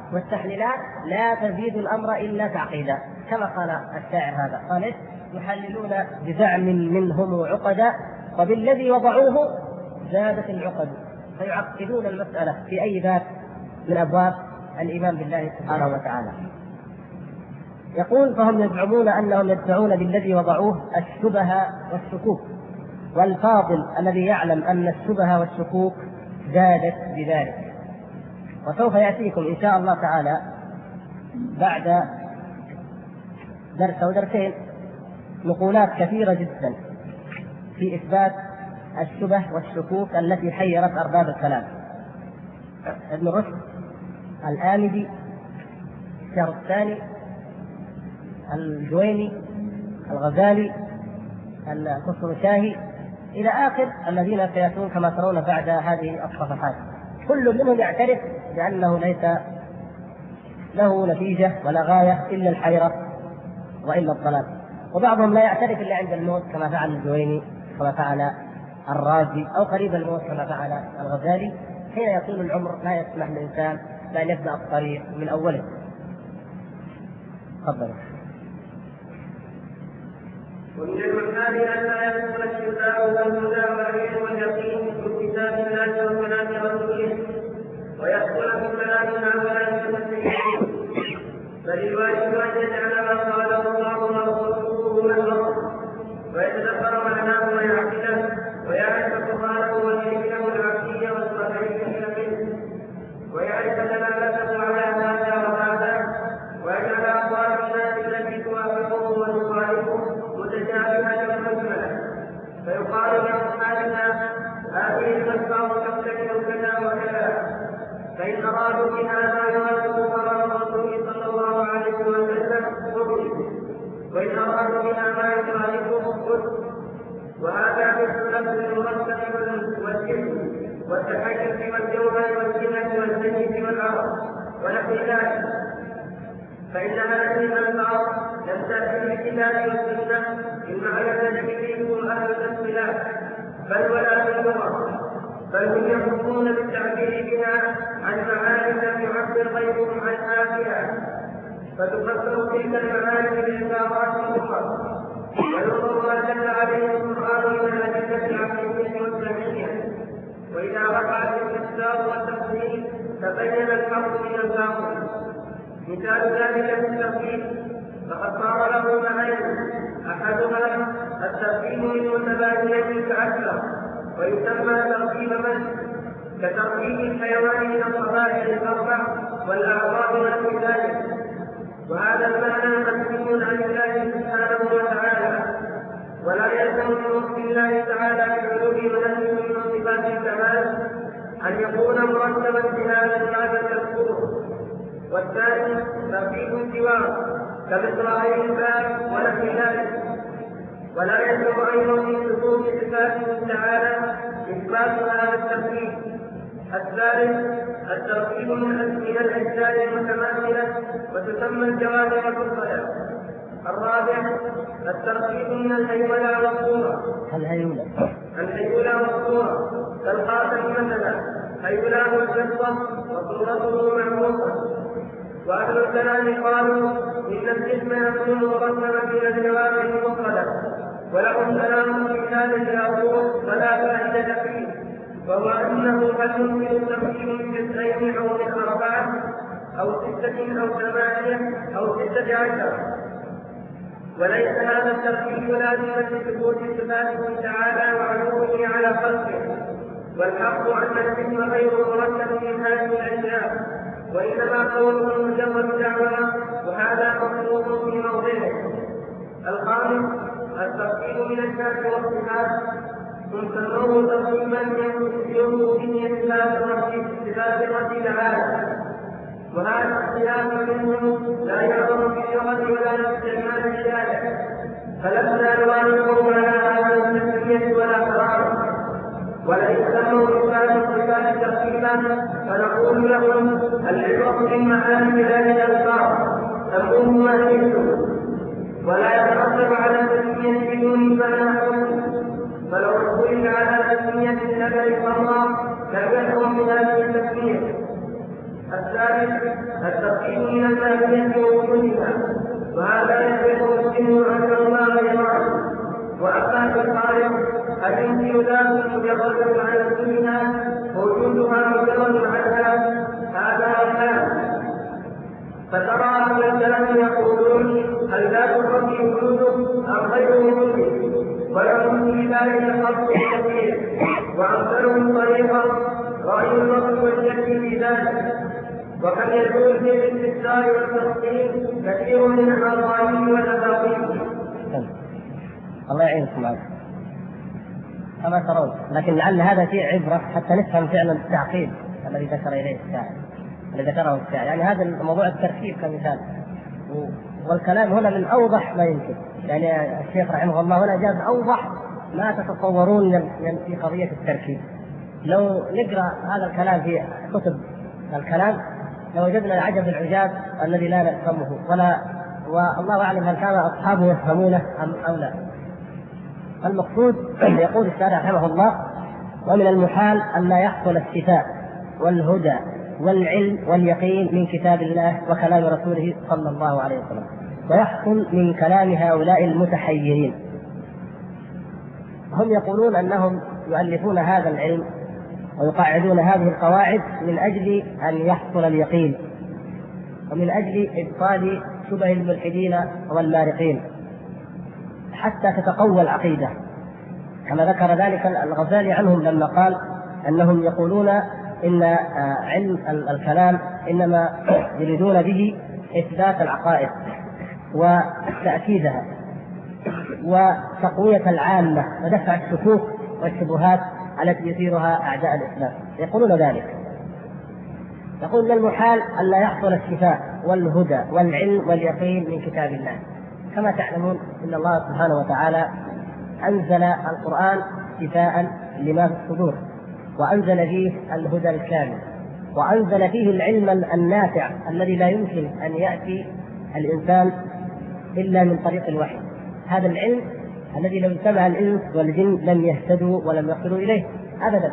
والتحليلات لا تزيد الأمر إلا تعقيدا، كما قال الشاعر هذا، قال يحللون بزعم منهم عقدا وبالذي وضعوه زادت العقد، فيعقدون المسألة في أي باب من أبواب الإيمان بالله سبحانه وتعالى. يقول فهم يزعمون أنهم يدفعون بالذي وضعوه الشبه والشكوك، والفاضل الذي يعلم أن الشبه والشكوك زادت بذلك. وسوف يأتيكم إن شاء الله تعالى بعد درس أو درسين نقولات كثيرة جدا في إثبات الشبه والشكوك التي حيرت أرباب الكلام. ابن رشد، الآمدي، الشهرستاني، الجويني، الغزالي، الخصوصاهي، إلى آخر الذين سيأتون كما ترون بعد هذه الصفحات. كل منهم يعترف بأنه ليس له نتيجة ولا غاية إلا الحيرة وإلا الضلال، وبعضهم لا يعترف إلا عند الموت كما فعل الجويني، كما فعل الرازي، أو قريب الموت كما فعل الغزالي. حين يطول العمر لا يسمح للإنسان بأن يبدأ الطريق من أوله. تفضل. ومن المحال أن لا يكون الشفاء والهدى والعلم واليقين في كتاب الله وكلام رسوله، ويدخل في كلامنا ولا يتمسك، بل الواجب أن يجعل ما قاله الله ورسوله من الأرض، ويتدبر معناه ويعقله، ويعرف قرآنه والحكمة والعقلية والصحيح منه، ويعرف دلالته على هذا وهذا، ويجعل أقوال الناس التي توافقه وتخالفه متشابهة مجملة، فيقال لأصحابنا هذه المسألة تختلف كذا وكذا، فإن أرادوا بها ما يوافق قرار الرسول صلى الله عليه وسلم قبل، وإن أرادوا بها ما يخالفه قبل. وهذا مثل لفظ المرتب والجسم والتحيز والجوهر والسنة والسيف والعرض ونحو ذلك، فإن هذه الألفاظ لم تأتي بالكتاب والسنة بالمعنى الذي فيه أهل الاختلاف، بل ولا في اللغة، بل هم يقومون بالتعبير بها عن معاني لم يعبر غيرهم عنها بها، فتفسر تلك المعاني بالعبارات الأخرى، وينظر ما دل عليه القرآن من الأدلة العقلية والسمعية. وإذا وقع الاستفسار والتفسير تبين الحق من الباطل. مثال ذلك في التفسير فقد صار له معاني، أحدها الترتيب من متبادلين فأكثر، ويسمى ترتيب من كترتيب الحيوان من الطبائع الأربع والأعضاء من ذلك، وهذا المعنى مكتوب عن الله سبحانه وتعالى، ولا يلزم من وصف الله تعالى بعلوم ونفسه من صفات الكمال أن يكون مرتبا بهذا المعنى المذكور. والثاني ترتيب الجوار كمصراعي الباب ونحو ذلك، ولا يلزم أيضا من شروط صفاته تعالى إثبات هذا الترتيب. الثالث الترتيب من الأجزاء المتماثلة وتسمى الجوانب المفردة. الرابع الترتيب من الهيولى والصورة. الهيولى والصورة كالخاتم مثلا، هيولاه الفضة وصورته معروفة. وأهل الكلام قالوا إن الجسم يكون مرتبا إلى الجوانب المفردة، ولهم كلام في هذا الأمور فلا فائدة فيه، وهو أنه قد يمكن الترتيب من جزئين أو من أربعة أو ستة أو ثمانية أو 16، وليس هذا الترتيب لازما لثبوت صفاته تعالى وعلوه على خلقه، والحق أن الجسم غير مرتب من هذه الأشياء، وإنما قوله مجرد دعوة، وهذا مطلوب في موضعه. الخامس الترتيب من الذات والصفات، ثم سموه ترتيبا يمكن به صفات الرب تعالى، وهذا اختلاف منه لا يعبر في اللغة ولا يستعمال الشارع، فلسنا نوافقه على هذا التسمية ولا قرار، ولئن سموا صفات الصفات ترتيبا فنقول لهم العبرة من معاني هذه الألفاظ تقوم ما شئتم، ولا يترتب على التسمية بدون معنى حكم، فلو اختلف على تسمية النبي صلى لم يحكم بهذه التسمية. الثالث والتركيب من المادية ووجودها، وهذا يثبت مسلم أن الله يراه. وأما في الخارج فيمكن ذلك مجرد على الدنيا وجودها مجرد عنها، هذا كلام. فترى أهل الكلام يقولون هل لا الرب وجوده أم غير وجوده، ويكون في ذلك خلق كثير. وأمثلهم طريقا رأي الرب والشك في ذلك. وقد يكون في الاستفسار والتفصيل كثير من الأضرار والأباطيل. الله يعينكم معك كما ترون، لكن لعل هذا فيه عبرة حتى نفهم فعلا التعقيد الذي ذكر إليه الشاعر، الذي ذكره الشاعر. يعني هذا موضوع التركيب كمثال، والكلام هنا من أوضح ما يمكن. يعني الشيخ رحمه الله هنا جاب أوضح ما تتصورون في قضية التركيب. لو نقرأ هذا الكلام في كتب الكلام لوجدنا العجب العجاب الذي لا نفهمه والله أعلم هل كان أصحابه يفهمونه أو لا. المقصود يقول الشارع رحمه الله: ومن المحال أن لا يحصل الشفاء والهدى والعلم واليقين من كتاب الله وكلام رسوله صلى الله عليه وسلم، ويحصل من كلام هؤلاء المتحيرين. هم يقولون أنهم يؤلفون هذا العلم ويقاعدون هذه القواعد من أجل أن يحصل اليقين، ومن أجل إبطال شبه الملحدين والمارقين حتى تتقوى العقيدة، كما ذكر ذلك الغزالي عنهم لما قال أنهم يقولون إن علم الكلام إنما يريدون به إثبات العقائد وتأكيدها وتقوية العامة ودفع الشكوك والشبهات التي يثيرها أعداء الإسلام. يقولون ذلك. يقول: من المحال أن لا يحصل الشفاء والهدى والعلم واليقين من كتاب الله. كما تعلمون إن الله سبحانه وتعالى أنزل القرآن شفاء لما في الصدور، وأنزل فيه الهدى الكامل، وأنزل فيه العلم النافع الذي لا يمكن أن يأتي الإنسان إلا من طريق الوحي. هذا العلم الذي لو اجتمع الإنس والجن لم يهتدوا ولم يصلوا إليه أبدا.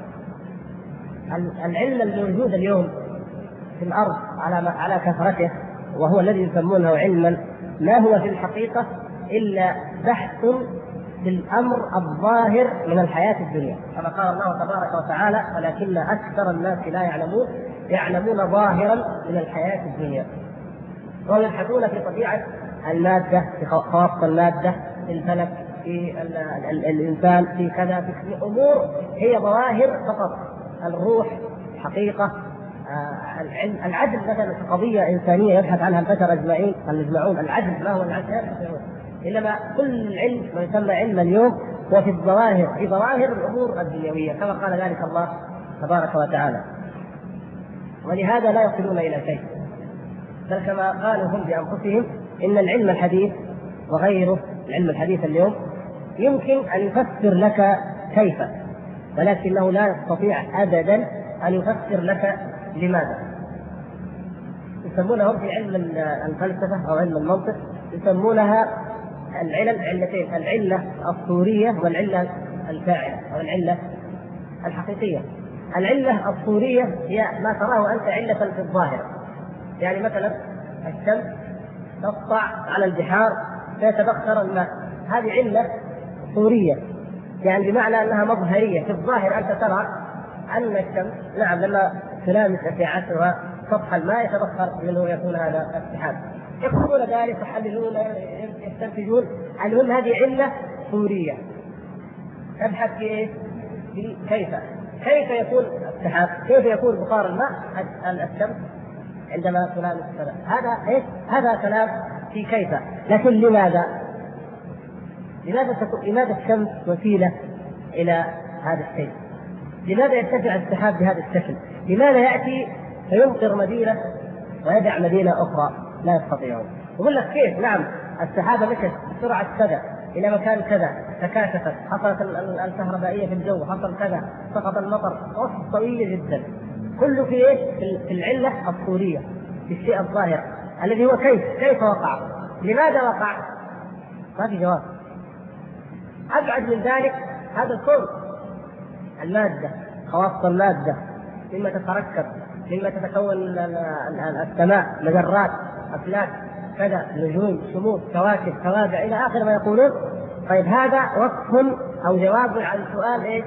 العلم الموجود اليوم في الأرض على كثرته، وهو الذي يسمونه علما، ما هو في الحقيقة إلا بحث بالأمر الظاهر من الحياة الدنيا، كما قال الله تبارك وتعالى: ولكن أكثر الناس لا يعلمون ظاهرا من الحياة الدنيا. ويبحثون في طبيعة المادة، في خواص المادة، في الفلك، في الإنسان، في كذا، في أمور هي ظواهر فقط. الروح حقيقة، العدل مثلا قضية إنسانية يبحث عنها البشر يجمعون العدل. ما هو العدل؟ إنما كل العلم ما يسمى علم اليوم هو في الظواهر، في ظواهر الأمور الدنيوية، كما قال ذلك الله تبارك وتعالى. ولهذا لا يصلون إلى شيء، بل كما قالوا هم بأنفسهم إن العلم الحديث وغيره، العلم الحديث اليوم يمكن أن يفسر لك كيف، ولكنه لا يستطيع أبدا أن يفسر لك لماذا. يسمونهم في علم الفلسفة أو علم المنطق يسمونها علتين: العلة الصورية والعلة الفاعلة أو العلة الحقيقية. العلة الصورية هي ما تراه أنت علة في الظاهر، يعني مثلا الشمس تسطع على البحار فيتبخر الماء، هذه علة صورية، يعني بمعنى أنها مظهرية في الظاهر. أنت ترى أن الشمس نعم لما تلامس أشعتها سطح الماء يتبخر منه ويكون هذا السحاب. يقولون ذلك، يحللون، يستنتجون. المهم هذه علة صورية. تبحث في كيف يكون السحاب، كيف يكون بخار الماء الشمس عندما تلامس كذا. هذا كلام في كيف. لكن لماذا الشمس وسيلة إلى هذا الشيء؟ لماذا يرتفع السحاب بهذا الشكل؟ لماذا يأتي فيمطر مدينة ويدع مدينة أخرى؟ لا يستطيعون. يقول لك كيف؟ نعم السحابة مشت بسرعة كذا إلى مكان كذا، تكاشفت، حصلت الكهربائية في الجو، حصل كذا، سقط المطر، وصف طويل جدا. كله في ايش؟ في العلة الصورية، في الشيء الظاهر الذي هو كيف وقع، لماذا وقع؟ ما في جواب. أبعد من ذلك هذا الكون، المادة، خواص المادة، مما تتركب، مما تتكون السماء، مجرات، أفلاك، كذا، نجوم، شموس، كواكب، توابع، إلى آخر ما يقولون. طيب هذا وصف أو جواب على السؤال إيه؟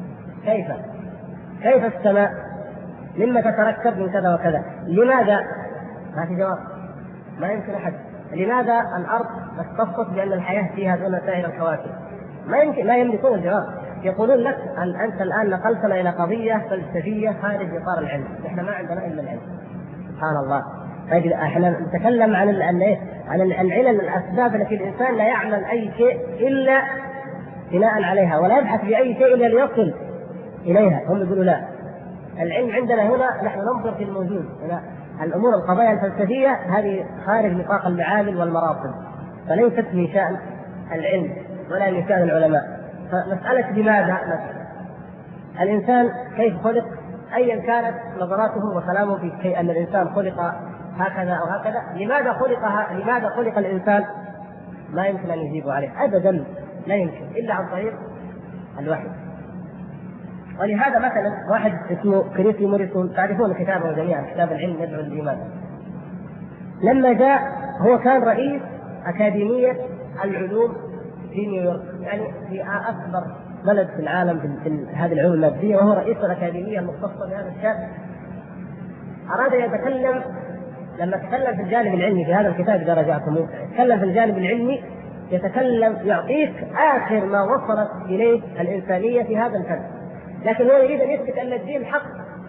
كيف السماء؟ مما تتركب من كذا وكذا؟ لماذا؟ ما في جواب، ما يمكن أحد. لماذا الأرض اختصت بأن الحياة فيها دون سائر الكواكب؟ ما يملكون الجواب. يقولون لك أن أنت الآن نقلتنا إلى قضية فلسفية خارج إطار العلم، إحنا ما عندنا إلا العلم. سبحان الله. طيب احنا نتكلم عن العلل، الأسباب التي الإنسان لا يعمل أي شيء إلا بناء عليها، ولا يبحث في أي شيء إلا ليصل إليها. هم يقولوا لا، العلم عندنا هنا نحن ننظر في الموجود، الأمور القضايا الفلسفية هذه خارج نطاق المعامل والمراصد، فليست من شأن العلم ولا من شأن العلماء. فمسألة لماذا مثلا الإنسان كيف خلق، أيا كانت نظراته وكلامه في شيء أن الإنسان خلق هكذا أو هكذا، لماذا خلق الإنسان؟ ما يمكن أن يجيبوا عليه أبدا، لا يمكن إلا عن طريق الوحي. ولهذا مثلا واحد اسمه كريسي موريسون، تعرفون كتابه جميعا، كتاب العلم يدعو للإيمان. لما جاء هو كان رئيس أكاديمية العلوم في نيويورك، يعني في أكبر بلد في العالم في هذه العلوم المادية، وهو رئيس الأكاديمية المختصة بهذا الشأن. أراد أن يتكلم، لما تكلم في الجانب العلمي في هذا الكتاب إذا رجعتم، يتكلم في الجانب العلمي، يتكلم يعطيك آخر ما وصلت إليه الإنسانية في هذا الفن، لكن هو يريد أن يثبت أن الدين حق.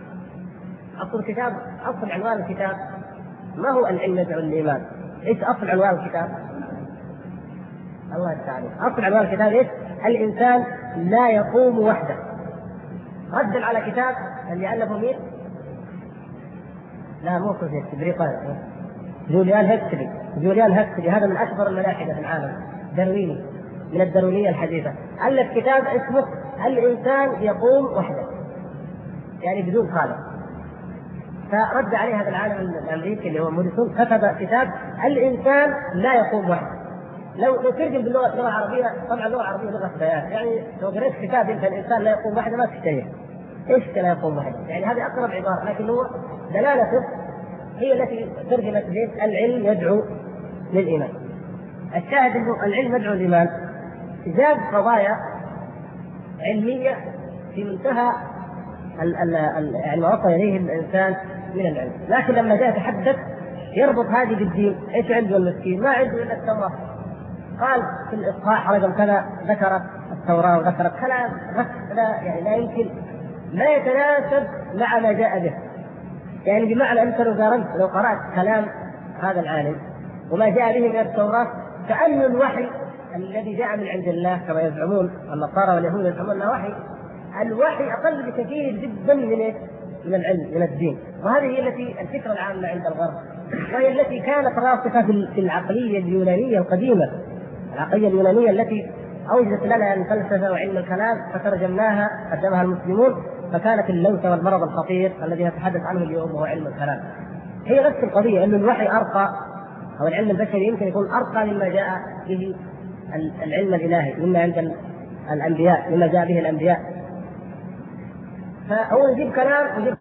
أصل عنوان الكتاب ما هو العلم يدعو للإيمان؟ إيش أصل عنوان الكتاب؟ الله يستعين. أصل عنوان الكتاب إيش؟ الإنسان لا يقوم وحده، ردا على كتاب اللي ألفه مين؟ لا مو كوزيت، بريطاني، جوليان هكسلي، هذا من أكبر الملاحدة في العالم، دارويني من الداروينية الحديثة، ألف كتاب اسمه الإنسان يقوم وحده، يعني بدون خالق. فرد عليه هذا العالم الأمريكي اللي هو موريسون، كتب كتاب الإنسان لا يقوم وحده. لو ترجم باللغة العربية، طبعا اللغة العربية لغة بيان، يعني لو قريت كتاب أنت الإنسان لا يقوم وحده ما تشتهيه. إيش لا يقوم وحده؟ يعني هذه أقرب عبارة، لكن هو دلالته هي التي ترجمت به العلم يدعو للإيمان. الشاهد أنه العلم يدعو للإيمان جاب قضايا علمية في منتهى يعني ما وصل إليه الإنسان من العلم، لكن لما جاء يتحدث يربط هذه بالدين، إيش عنده المسكين؟ ما عنده إلا التوراة. قال في الإصحاح رقم كذا ذكرت التوراة وذكرت كلام يعني لا يمكن، لا يتناسب مع ما جاء به. يعني بمعنى أنت لو قرأت كلام هذا العالم وما جاء به من التوراة، كأن الوحي الذي جاء من عند الله كما يزعمون النصارى واليهود يزعمون أنه الوحي أقل بكثير جدا من العلم من الدين. وهذه هي التي الفكرة العامة عند الغرب، وهي التي كانت راسخة في العقلية اليونانية القديمة، العقلية اليونانية التي أوجدت لنا الفلسفة وعلم الكلام فترجمناها قدمها المسلمون، فكانت اللوثة والمرض الخطير الذي نتحدث عنه اليوم وهو علم الكلام. هي نفس القضية، أن الوحي أرقى، أو العلم البشري يمكن يكون أرقى مما جاء به العلم الإلهي، مما عند الأنبياء، مما جاء به الأنبياء. فهو يجيب كلام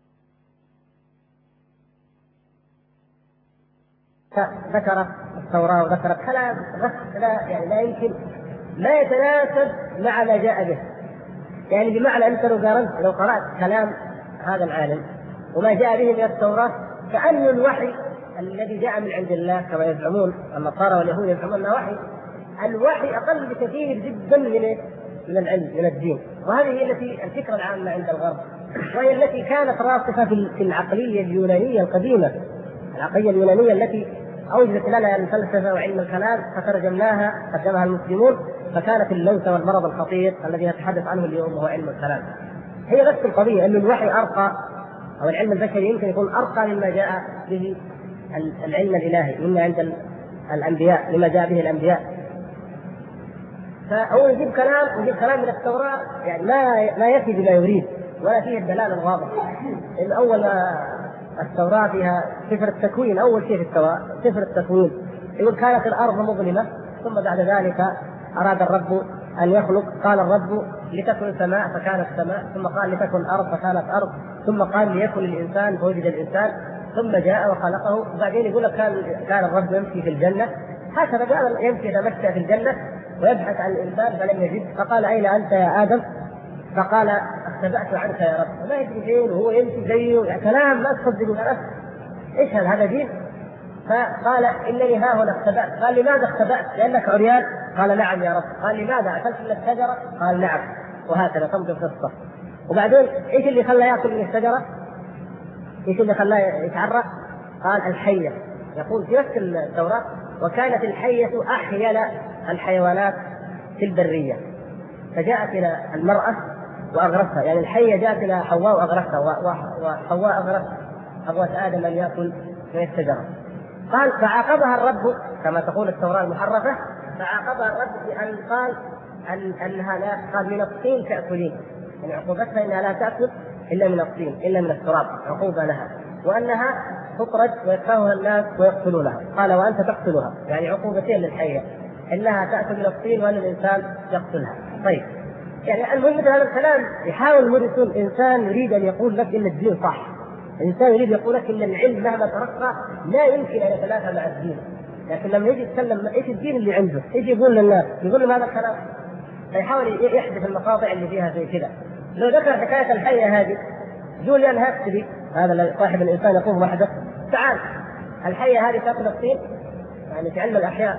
ذكرت التوراة وذكرت كلام يعني لا يمكن، لا يتناسب مع ما جاء به. يعني بمعنى أنت لو قرأت كلام هذا العالم وما جاء به من التوراة، كأن الوحي الذي جاء من عند الله كما يزعمون النصارى واليهود يزعمون أنه الوحي أقل بكثير جدا من العلم من الدين. وهذه هي التي الفكرة العامة عند الغرب، وهي التي كانت راسخة في العقلية اليونانية القديمة، العقلية اليونانية التي أوجدت لنا الفلسفة وعلم الكلام فترجمناها قدمها المسلمون، فكانت اللوثة والمرض الخطير الذي نتحدث عنه اليوم وهو علم الكلام. هي نفس القضية، أن الوحي أرقى، أو العلم البشري يمكن يكون أرقى مما جاء به العلم الإلهي، مما عند الأنبياء، مما جاء به الأنبياء. فهو يجيب كلام من التوراة، يعني ما يفي بما يريد ولا فيه الدلالة الواضحة. إن أول التوراة فيها سفر التكوين، أول شيء في التوراة سفر التكوين، يقول كانت الأرض مظلمة ثم بعد ذلك أراد الرب أن يخلق قال الرب لتكن سماء فكانت سماء، ثم قال لتكن أرض فكانت أرض، ثم قال ليكن الإنسان فوجد الإنسان، ثم جاء وخلقه. وبعدين يقول لك كان الرب يمشي في الجنة، هكذا كان يمشي يتمشى في الجنة ويبحث عن الإنسان فلم يجد، فقال أين أنت يا آدم؟ فقال اختبأت عنك يا رب. ما يدري فين وهو يمشي زيه، يعني كلام لا تصدقوا. ايش هذا دين؟ فقال انني ها هنا اختبأت. قال لماذا اختبأت؟ لانك عريان؟ قال نعم يا رب. قال لماذا اكلت من الشجره؟ قال نعم. وهكذا تمضي القصه. وبعدين ايش اللي خلاه ياكل من الشجره؟ ايش اللي خلاه يتعرى؟ قال الحيه. يقول في نفس التوراه وكانت الحيه احيل الحيوانات في البريه، فجاءت الى المراه واغرتها، يعني الحيه جاءت الى حواء واغرتها، وحواء اغرت ادم ان ياكل من الشجره. قال فعاقبها الرب كما تقول التوراه المحرفه، فعاقبها الرب بان قال انها لا، قال من الطين تاكلين، يعني عقوبتها انها لا تاكل الا من الطين الا من التراب، عقوبه لها، وانها تطرد ويكرهها الناس ويقتلونها. قال وانت تقتلها، يعني عقوبتين للحيه، انها تاكل من الطين وان الانسان يقتلها. طيب يعني المهم هذا الكلام يحاول المدرسون، انسان يريد ان يقول لك ان الدين صح، انسان يريد يقول لك ان العلم مهما ترقى لا يمكن ان يتلافى مع الدين، لكن لما يجي يتكلم ايش الدين اللي عنده، ايش يقول للناس؟ يقول لهم هذا الكلام، فيحاول يحذف المقاطع اللي فيها زي كذا. لو ذكر حكايه الحيه هذه جوليان هاكسبي هذا صاحب الانسان يقوم وحده، تعال الحيه هذه تاكل الطين، يعني في علم الاحياء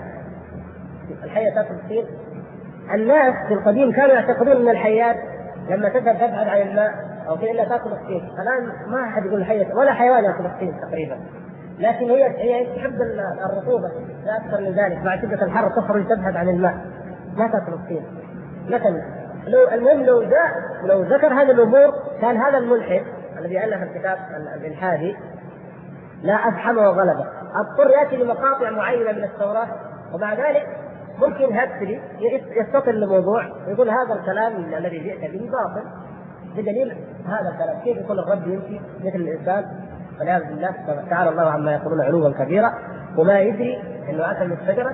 الحيه تاكل الطين. الناس في القديم كانوا يعتقدون ان الحيات لما تذهب تبعد عن الماء او في الا تاكل الطين. الان ما احد يقول الحيه ولا حيوان ياكل الطين تقريبا، لكن هي تحب الرطوبه لا اكثر من ذلك، مع شده الحر تخرج تبعد عن الماء لا تاكل الطين مثلا. المهم لو ذكر هذه الامور كان هذا الملحد الذي الف الكتاب الالحادي لا افحم وغلبه، اضطر ياتي لمقاطع معينه من التوراه، ومع ذلك ممكن هاتفلي يستطل الموضوع ويقول هذا الكلام الذي جئت به باطل بدليل هذا الكلام. كيف يكون الرب يمشي مثل الانسان؟ والعياذ بالله تعالى الله عما يقولون علوا كبيرا، وما يدري انه اكل من الشجره.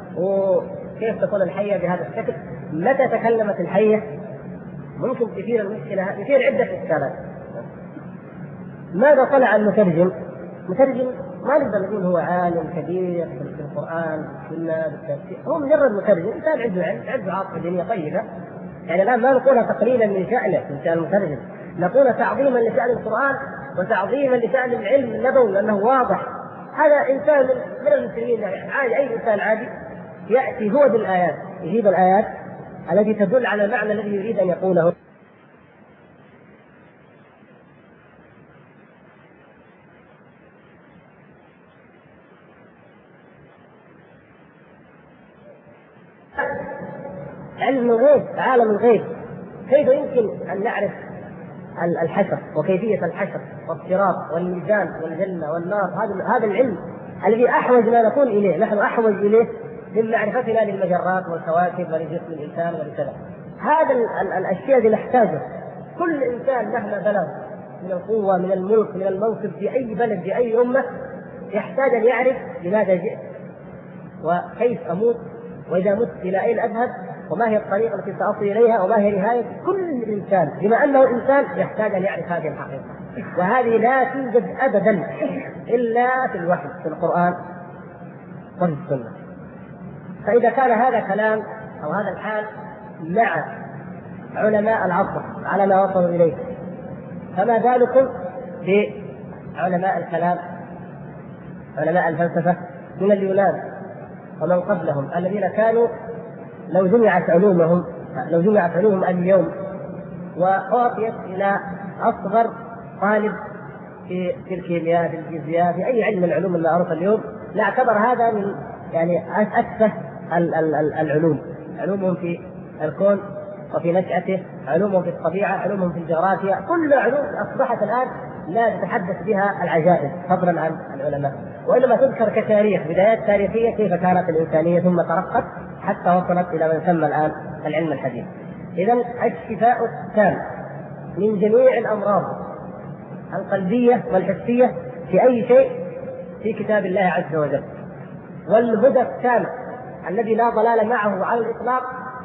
وكيف تكون الحيه بهذا الشكل؟ متى تكلمت الحيه؟ ممكن تثير المشكله، يثير عده اشكالات. ماذا طلع المترجم؟ مترجم ما نقدر نقول هو عالم كبير في القرآن والسنة بالتفسير، هو مجرد مترجم، إنسان عنده علم، عنده عاطفة دينية طيبة. يعني الآن ما نقولها تقليلا من شأنه من شأن المترجم، نقولها تعظيما لشأن القرآن وتعظيما لشأن العلم النبوي لأنه واضح. هذا إنسان من المسلمين عادي، أي إنسان عادي يأتي هو بالآيات، يجيب الآيات التي تدل على المعنى الذي يريد أن يقوله. علم الغيب، عالم الغيب، كيف يمكن أن نعرف الحشر وكيفية الحشر والصراط والميزان والجنة والنار؟ هذا العلم الذي أحوج ما نكون إليه، نحن أحوج إليه من معرفتنا للمجرات والكواكب ولجسم الإنسان ولكذا. هذا الأشياء التي نحتاجها كل إنسان مهما بلغ من القوة من الملك من المنصب في أي بلد في أي أمة يحتاج أن يعرف لماذا جئت وكيف أموت وإذا مت إلى أين أذهب وما هي الطريقة التي سأصل إليها وما هي نهاية. كل إنسان بما أنه إنسان يحتاج أن يعرف هذه الحقيقة، وهذه لا توجد أبدا إلا في الوحي في القرآن وفي السنة. فإذا كان هذا كلام أو هذا الحال مع علماء العصر على ما وصلوا إليه، فما بالكم بعلماء الكلام علماء الفلسفة من اليونان ومن قبلهم الذين كانوا لو جمعت علومهم اليوم وأعطيت إلى أصغر طالب في الكيمياء في الفيزياء في أي علم من العلوم المعروفة اليوم لاعتبر هذا من يعني أسفه العلوم. علومهم في الكون وفي نشأته، علومهم في الطبيعة، علومهم في الجغرافيا، كل علوم أصبحت الآن لا تتحدث بها العجائز فضلا عن العلماء، وإنما تذكر كتاريخ بدايات تاريخية كيف كانت الإنسانية ثم ترقت حتى وصلت إلى ما يسمى الآن العلم الحديث. إذن الشفاء التام من جميع الأمراض القلبية والحسية في أي شيء في كتاب الله عز وجل، والهدى التام الذي لا ضلال معه على الإطلاق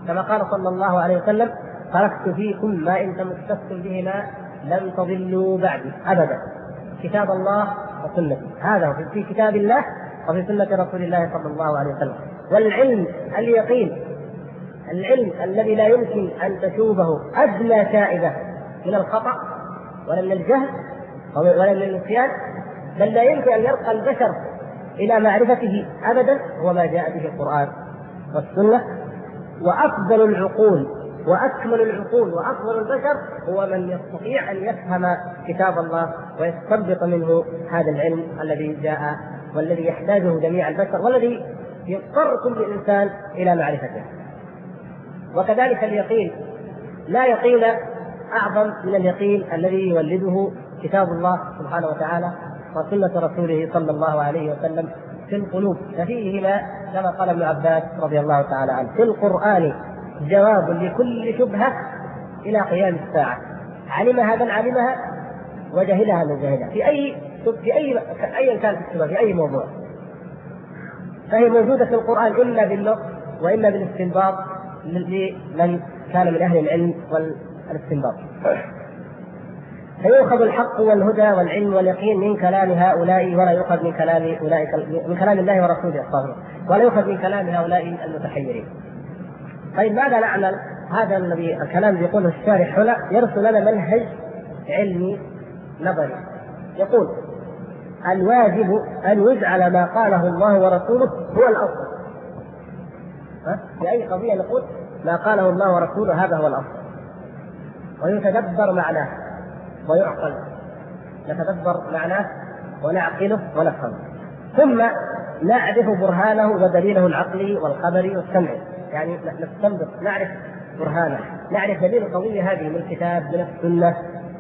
كما قال صلى الله عليه وسلم: تركت فيكم ما إن تمسكتم بهما لن تضلوا بعدي أبدا، كتاب الله وسنتي. هذا في كتاب الله وفي سنة رسول الله صلى الله عليه وسلم. والعلم اليقين، العلم الذي لا يمكن أن تشوبه أدنى شائبة من الخطأ ولا من الجهل ولا من النسيان، بل لا يمكن أن يرقى البشر إلى معرفته أبدا، هو ما جاء به القرآن والسنة. وأفضل العقول وأكمل العقول وأفضل البشر هو من يستطيع أن يفهم كتاب الله ويستنبط منه هذا العلم الذي جاء والذي يحتاجه جميع البشر والذي يضطر كل إنسان إلى معرفته. وكذلك اليقين، لا يقين أعظم من اليقين الذي يولده كتاب الله سبحانه وتعالى وسنة رسوله صلى الله عليه وسلم في القلوب. ففيهما كما قال ابن عباس رضي الله تعالى عنه: في القرآن جواب لكل شبهة إلى قيام الساعة، علمها من علمها وجهلها من جهلها، في أي كانت الشبهة في أي موضوع، فهي موجودة في القرآن إما باللغة وإما بالاستنباط لمن كان من أهل العلم والاستنباط. فيؤخذ الحق والهدى والعلم واليقين من كلام هؤلاء ولا يؤخذ من كلام أولئك، من كلام الله ورسوله الصالح، ولا يؤخذ من كلام هؤلاء المتحيرين. طيب ماذا نعمل؟ هذا الذي الكلام يقوله الشارح هنا يرسل لنا منهج علمي نظري، يقول: الواجب أن يجعل ما قاله الله ورسوله هو الأصل. في أي قضية نقول ما قاله الله ورسوله هذا هو الأصل، ويتدبر معناه ويعقل، نتدبر معناه ونعقله ونفهمه، ثم نعرف برهانه ودليله العقلي والخبري والسمعي، يعني نستنبط نعرف برهانه، نعرف دليل القضية هذه من الكتاب من السنة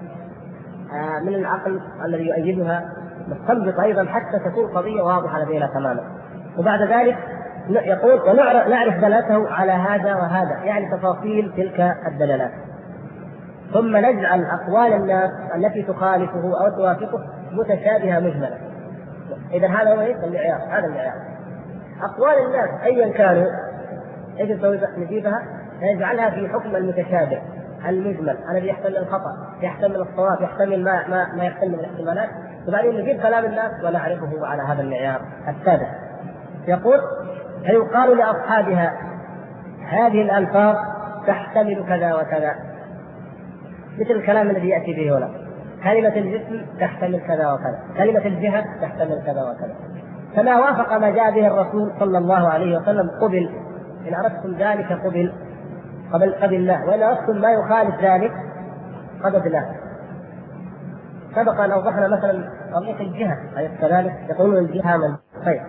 من العقل الذي يؤيدها، نستنبط أيضا حتى تكون قضية واضحة لدينا تماما. وبعد ذلك يقول: ونعرف دلالته على هذا وهذا، يعني تفاصيل تلك الدلالات، ثم نجعل أقوال الناس التي تخالفه أو توافقه متشابهة مجملة. إذا هذا هو المعيار، هذا المعيار. أقوال الناس أيا كانوا إذا نجيبها نجعلها في حكم المتشابه المجمل الذي يحتمل الخطأ، يحتمل الصواب، يحتمل ما يحتمل من الاحتمالات، وبعدين نجيب كلام الناس ونعرفه على هذا المعيار السادس. يقول: فيقال لأصحابها هذه الألفاظ تحتمل كذا وكذا، مثل الكلام الذي يأتي به هنا: كلمة الجسم تحتمل كذا وكذا، كلمة الجهة تحتمل كذا وكذا. فما وافق ما جاء به الرسول صلى الله عليه وسلم قبل، إن أردتم ذلك قبل الله، وإن أردتم ما يخالف ذلك قبل الله. سبق أن أوضحنا مثلا قضية الجهة، أي كذلك يقولون الجهة من خير.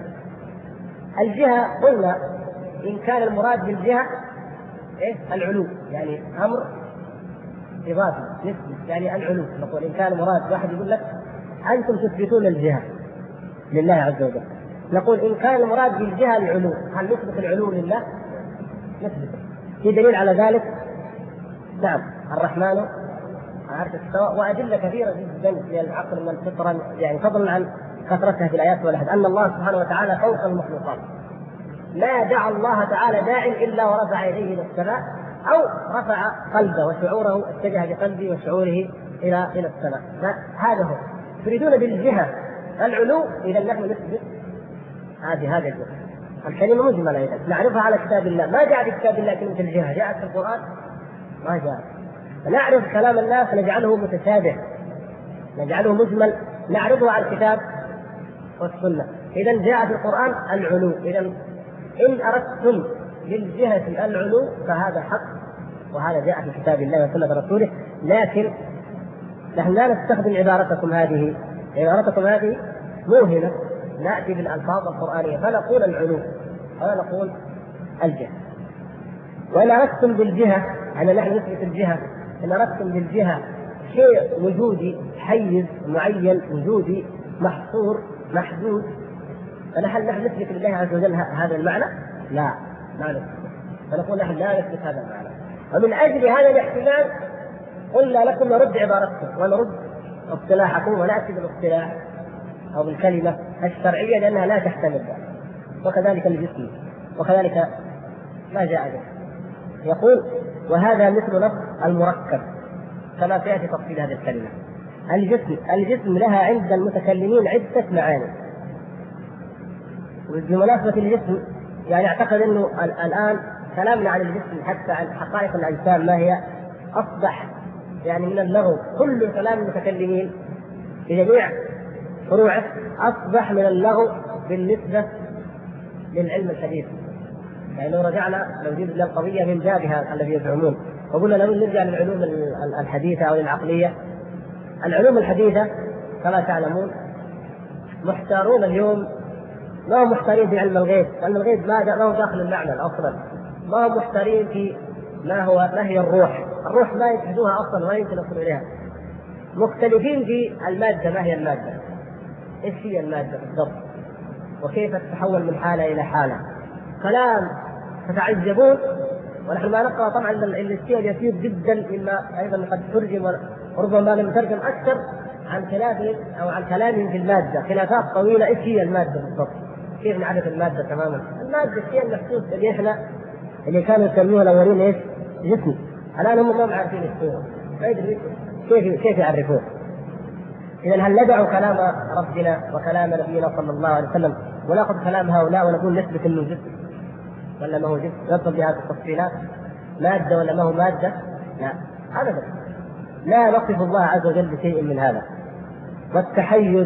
الجهة قلنا إن كان المراد بالجهة العلو، يعني أمر إضافي نسبي، يعني العلو. نقول إن كان مراد، واحد يقول لك أنتم تثبتون الجهة لله عز وجل، نقول إن كان المراد بالجهة العلو، هل نثبت العلو لله؟ نثبت. في دليل على ذلك؟ نعم، الرحمن على العرش استوى، وأدلة كثيرة جدا من العقل من الفطرة، يعني فضلا عن كثرتها في الآيات والأحاديث، أن الله سبحانه وتعالى فوق المخلوقات. ما دعا الله تعالى داع إلا ورفع يديه إلى السماء، أو رفع قلبه وشعوره، اتجه بقلبه وشعوره إلى السماء. هذا هو. تريدون بالجهة العلو، إذا نحن نثبت هذه الجهة. الكلمة مجملة إذا نعرفها على كتاب الله، ما جاء في كتاب الله كلمة الجهة، جاءت في القرآن ما جاء. نعرف كلام الناس نجعله متشابه، نجعله مجمل، نعرضه على الكتاب والسنة. إذا جاء في القرآن العلو، إذا إن أردتم للجهة العلو فهذا حق، وهذا جاء في كتاب الله وسنة رسوله. لكن نحن لا نستخدم عبارتكم هذه موهمة، نأتي بالألفاظ القرآنية فنقول العلو ولا نقول الجهة. وإن أردتم بالجهة، أن نحن نثبت الجهة، إن أردتم بالجهة شيء وجودي حيز معين، وجودي محصور محدود، فنحن نثبت لله عز وجل هذا المعنى؟ لا، ما نثبت. فنقول نحن لا نثبت هذا المعنى. ومن أجل هذا الاحتمال قلنا لكم نرد عبارتكم ونرد اصطلاحكم، ونأتي بالاصطلاح أو بالكلمة الشرعية لأنها لا تحتمل ذلك. وكذلك الجسم، وكذلك ما جاء به. يقول: وهذا مثل نص المركب كما سيأتي تفصيل هذه الكلمة. الجسم لها عند المتكلمين عدة معاني. وبمناسبة الجسم يعني أعتقد أنه الآن كلامنا عن الجسم حتى عن حقائق الأجسام ما هي أصبح يعني من اللغو. كل كلام المتكلمين في جميع فروعه أصبح من اللغو بالنسبة للعلم الحديث. يعني لو رجعنا لو جبنا القضية من بابها الذي يزعمون وقلنا لو نرجع للعلوم الحديثة أو العقلية، العلوم الحديثة كما تعلمون محتارون اليوم، ما هم محتارين في علم الغيب، علم الغيب ما هو داخل المعنى أصلا، ما هم محتارين في ما هي الروح ما يجحدوها أصلا ولا يمكن يصلوا إليها. مختلفين في المادة، ما هي المادة، إيش هي المادة بالضبط، وكيف تتحول من حالة إلى حالة. كلام تتعجبون، ونحن ما نقرأ طبعا الاستيعاب يسير جدا مما أيضا قد ترجم وربما لم يترجم أكثر عن خلافهم أو عن كلامهم في المادة، خلافات طويلة. إيش هي المادة بالضبط؟ كيف نعرف المادة تماما؟ المادة هي المحسوس اللي إحنا اللي كانوا يسموها الأولين إيش؟ جسم. الآن هم ما عارفين يسموه، كيف يعرفوه؟ إذا هل ندع كلام ربنا وكلام نبينا صلى الله عليه وسلم ونأخذ كلام هؤلاء ونقول نثبت إنه جسم ولا ما هو جسم؟ ندخل بهذه التفصيلات، مادة ولا ما هو مادة؟ لا أبدا، لا نصف الله عز وجل بشيء من هذا. والتحيز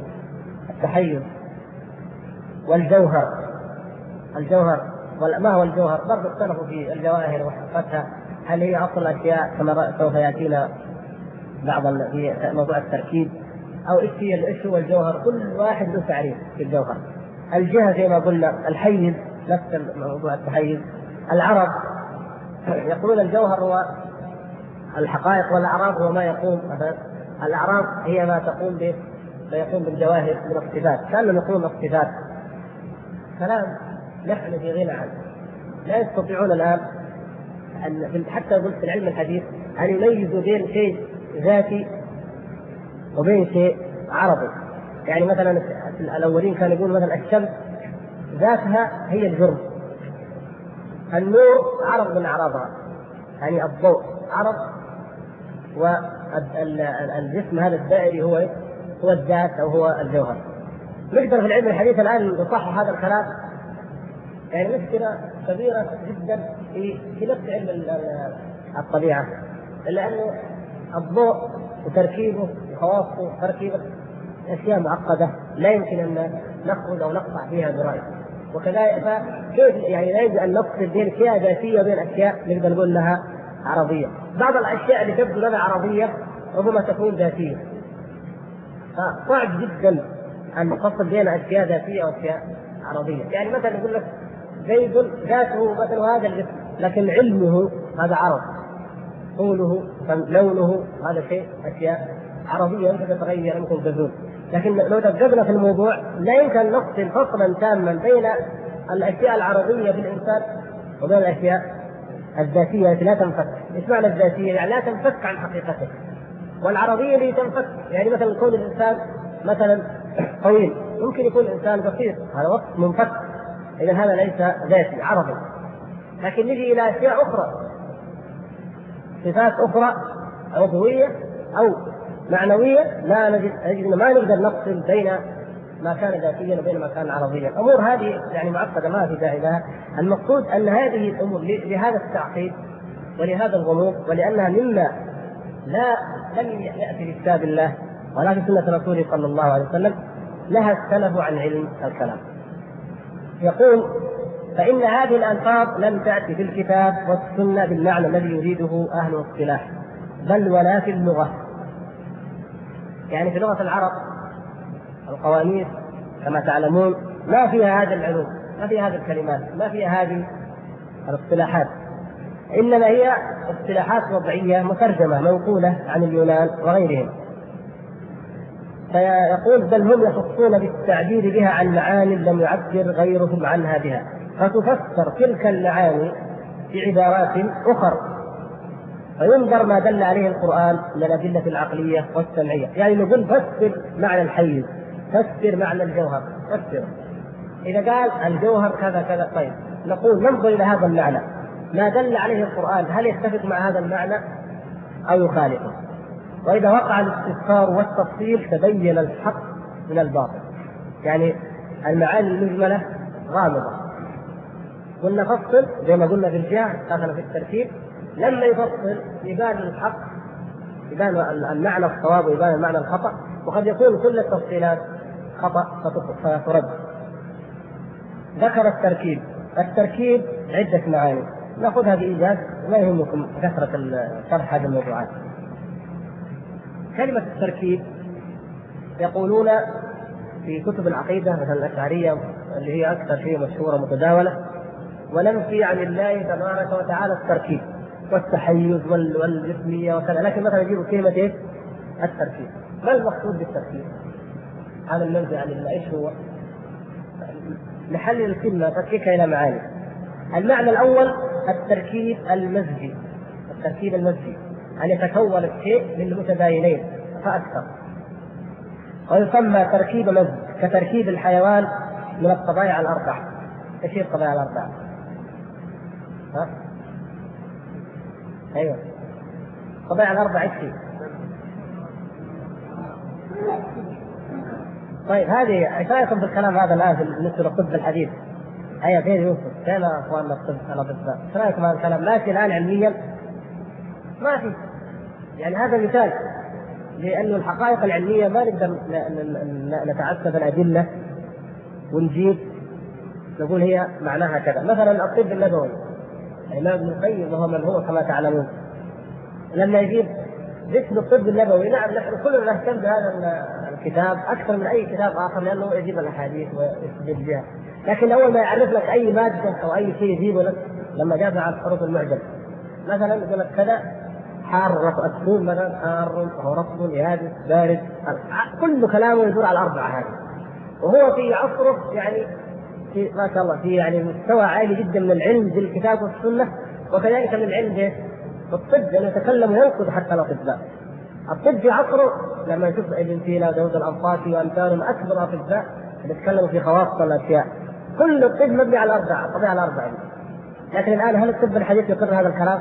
والجوهر ما هو الجوهر؟ برضو اختلفوا في الجواهر وحقيقتها، هل هي أصل الأشياء كما سوف يأتينا بعض في موضوع التركيب، أو إيش هو الجوهر؟ كل واحد له تعريف في الجوهر. الجهة زي ما قلنا، الحيز نفس موضوع التحيز. العرب يقولون الجوهر هو الحقائق، والأعراض هو ما يقوم مثلا. الأعراض هي ما تقوم به فيقوم بالجواهر من الصفات، كأنهم يقولون الصفات. كلام نحن في غنى عنه، لا يستطيعون الآن أن حتى قلت في العلم الحديث أن يميزوا بين شيء ذاتي وبين شيء عرضي. يعني مثلا الأولين كانوا يقولوا مثلا الشمس ذاتها هي الجرم، النور عرض من أعراضها، يعني الضوء عرض، والجسم هذا الدائري هو الذات أو هو الجوهر. نقدر في العلم الحديث الآن نصحح هذا الكلام، يعني مشكلة كبيرة جدا في نفس علم الطبيعة، لأنه الضوء وتركيبه وخواصه وتركيبه أشياء معقدة لا يمكن أن نخرج أو نقطع فيها برأي. وكذلك كيف يعني لا يجب أن نفصل بين أشياء ذاتية وبين أشياء نقدر نقول لها عرضية. بعض الأشياء اللي تبدو لنا عرضية ربما تكون ذاتية، فصعب جدا أن نفصل بين أشياء ذاتية وأشياء عرضية. يعني مثلا يقول لك زيد ذاته مثلا هذا الجسم، لكن علمه هذا عرض، طوله لونه هذا شيء أشياء عرضية يمكن تتغير يمكن تزول. لكن لو دققنا في الموضوع لا يمكن أن نفصل فصلا تاما بين الأشياء العرضية بالإنسان وبين الأشياء الذاتية التي لا تنفك. إيش معنى الذاتية؟ يعني لا تنفك عن حقيقته، والعرضية اللي تنفك. يعني مثلا يكون الإنسان مثلا طويل، ممكن يكون إنسان قصير، هذا وصف منفك، إذا هذا ليس ذاتي عرضي. لكن نجي إلى أشياء أخرى، صفات أخرى عضوية أو معنوية، لا نجد ما نقدر نفصل بين ما كان ذاتيا وبين ما كان عرضيا. الأمور هذه يعني معقدة ما في داعي لها. المقصود أن هذه الأمور لهذا التعقيد ولهذا الغموض، ولأنها مما لم يأتي في كتاب الله ولا في سنة رسوله صلى الله عليه وسلم، لها السلف عن علم الكلام. يقول: فإن هذه الألفاظ لم تأتي في الكتاب والسنة بالمعنى الذي يريده أهل الاصطلاح، بل ولا في اللغة. يعني في لغة العرب القواميس كما تعلمون ما فيها هذا العلوم، ما فيها هذه الكلمات، ما فيها هذه الاصطلاحات، إنما هي اصطلاحات وضعية مترجمة منقولة عن اليونان وغيرهم. فيقول: بل هم يخصون بالتعبير بها عن معاني لم يعبر غيرهم عنها بها، فتفسر تلك المعاني بعبارات أخرى، فينظر ما دل عليه القرآن من الأدلة العقلية والسمعية. يعني نقول فسر معنى الحيز، فسر معنى الجوهر، فسر. إذا قال الجوهر كذا كذا، طيب نقول ننظر إلى هذا المعنى، ما دل عليه القرآن هل يتفق مع هذا المعنى أو يخالفه؟ وإذا وقع الاستفسار والتفصيل تبين الحق من الباطل. يعني المعاني المجملة غامضة، قلنا فصل زي ما قلنا في الجهة دخل في التركيب، لما يفصل يبان الحق، يبان المعنى الصواب ويبان المعنى الخطأ، وقد يكون كل التفصيلات خطأ فترد. ذكر التركيب عدة معاني نأخذها بإيجاز ولا يهمكم كثرة شرح هذه الموضوعات. كلمة التركيب يقولون في كتب العقيدة مثل الأشعرية اللي هي أكثر شيء مشهورة متداولة، وننفي عن الله تبارك وتعالى التركيب والتحيز والجسمية وكذا، لكن مثلا يجيبوا كلمة إيه؟ التركيب. ما المقصود بالتركيب؟ هذا المنفي عن الله إيش هو؟ نحلل الكلمة نفككها إلى معاني. المعنى الأول التركيب المزجي، التركيب المزجي أن يتكون الشيء من متباينين فأكثر، ويسمى تركيب مزج كتركيب الحيوان من الطبائع الأربع. ايش هي الطبائع الأربع؟ أيوه الطبائع الأربع ايش هي؟ طيب هذه ايش رايكم في الكلام هذا الآن بالنسبة للطب الحديث؟ أيوه فين يوسف؟ فين أخواننا الطب الأطباء؟ ايش رايكم هذا الكلام؟ ماشي الآن علميا؟ ما في. يعني هذا مثال، لأن الحقائق العلمية ما نقدر نتعسف الأدلة ونجيب نقول هي معناها كذا. مثلا الطب النبوي الإمام ابن القيم وهو من هو كما تعلمون لما يجيب ذكر الطب النبوي، نعم نحن كلنا نهتم بهذا الكتاب أكثر من أي كتاب آخر لأنه يجيب الأحاديث ويستدل بها، لكن أول ما يعرف لك أي مادة أو أي شيء يجيبه لك لما جاب على الحروف المعجم مثلا يقول لك كذا حار الثوم مثلا حار وهو رطب يابس بارد، كل كلامه يدور على الأربعة هذه، وهو في عصره يعني في ما شاء الله في يعني مستوى عالي جدا من العلم بالكتاب والسنة، وكذلك من العلم الطب لأنه يتكلم وينقد حتى الأطباء. الطب في عصره لما يشوف ابن سينا وداود الأنطاكي وأمثالهم أكبر أطباء يتكلموا في خواص الأشياء، كل الطب مبني على الأربعة، طبيعة الأربعة. لكن الآن هل الطب الحديث يقر هذا الكلام؟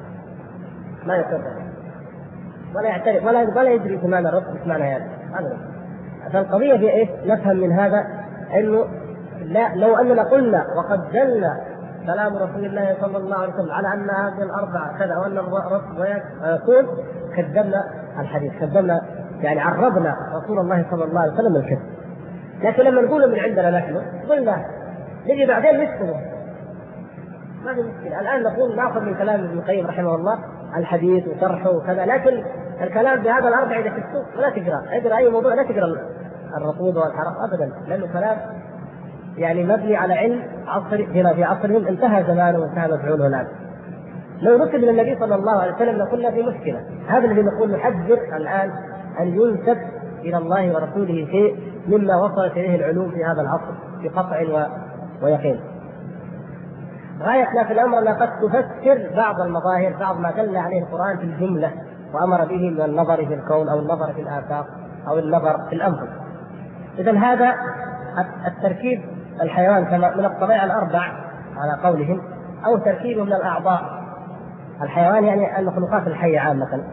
ما يقر ولا يعترف ولا يدري في معنى الرب في معنى هذا أبدا. فالقضية في إيش؟ نفهم من هذا إنه لا، لو أننا قلنا وقد دل كلام رسول الله صلى الله عليه وسلم على أن هذه الأربعة كذا وأن الرب ويقول كذبنا الحديث، كذبنا يعني عرضنا رسول الله صلى الله عليه وسلم الكذب. لكن لما نقول من عندنا نحن قلنا نجي بعدين نكتبه ما في مشكلة. الآن نقول نأخذ من كلام ابن القيم رحمه الله الحديث وشرحه وكذا، لكن الكلام بهذا الأربعة إذا تكتب ولا تقرأ أي موضوع، لا تقرأ الرطوبة والحرق أبدا، لأنه كلام يعني مبني على علم عصر هنا في عصرهم انتهى زمانه وانتهى مفعوله الآن. لو نسب إلى النبي صلى الله عليه وسلم لقلنا في مشكلة. هذا الذي نقول نحذر الآن أن ينسب إلى الله ورسوله شيء مما وصلت إليه العلوم في هذا العصر في قطع ويقين. غايتنا في الأمر أنها قد تفسر بعض المظاهر، بعض ما دل عليه القرآن في الجملة وأمر به من النظر في الكون أو النظر في الآفاق أو النظر في الأنفس. إذن هذا التركيب الحيوان كما من الطبائع الأربع على قولهم، أو تركيبه من الأعضاء الحيوان يعني المخلوقات الحية عامة،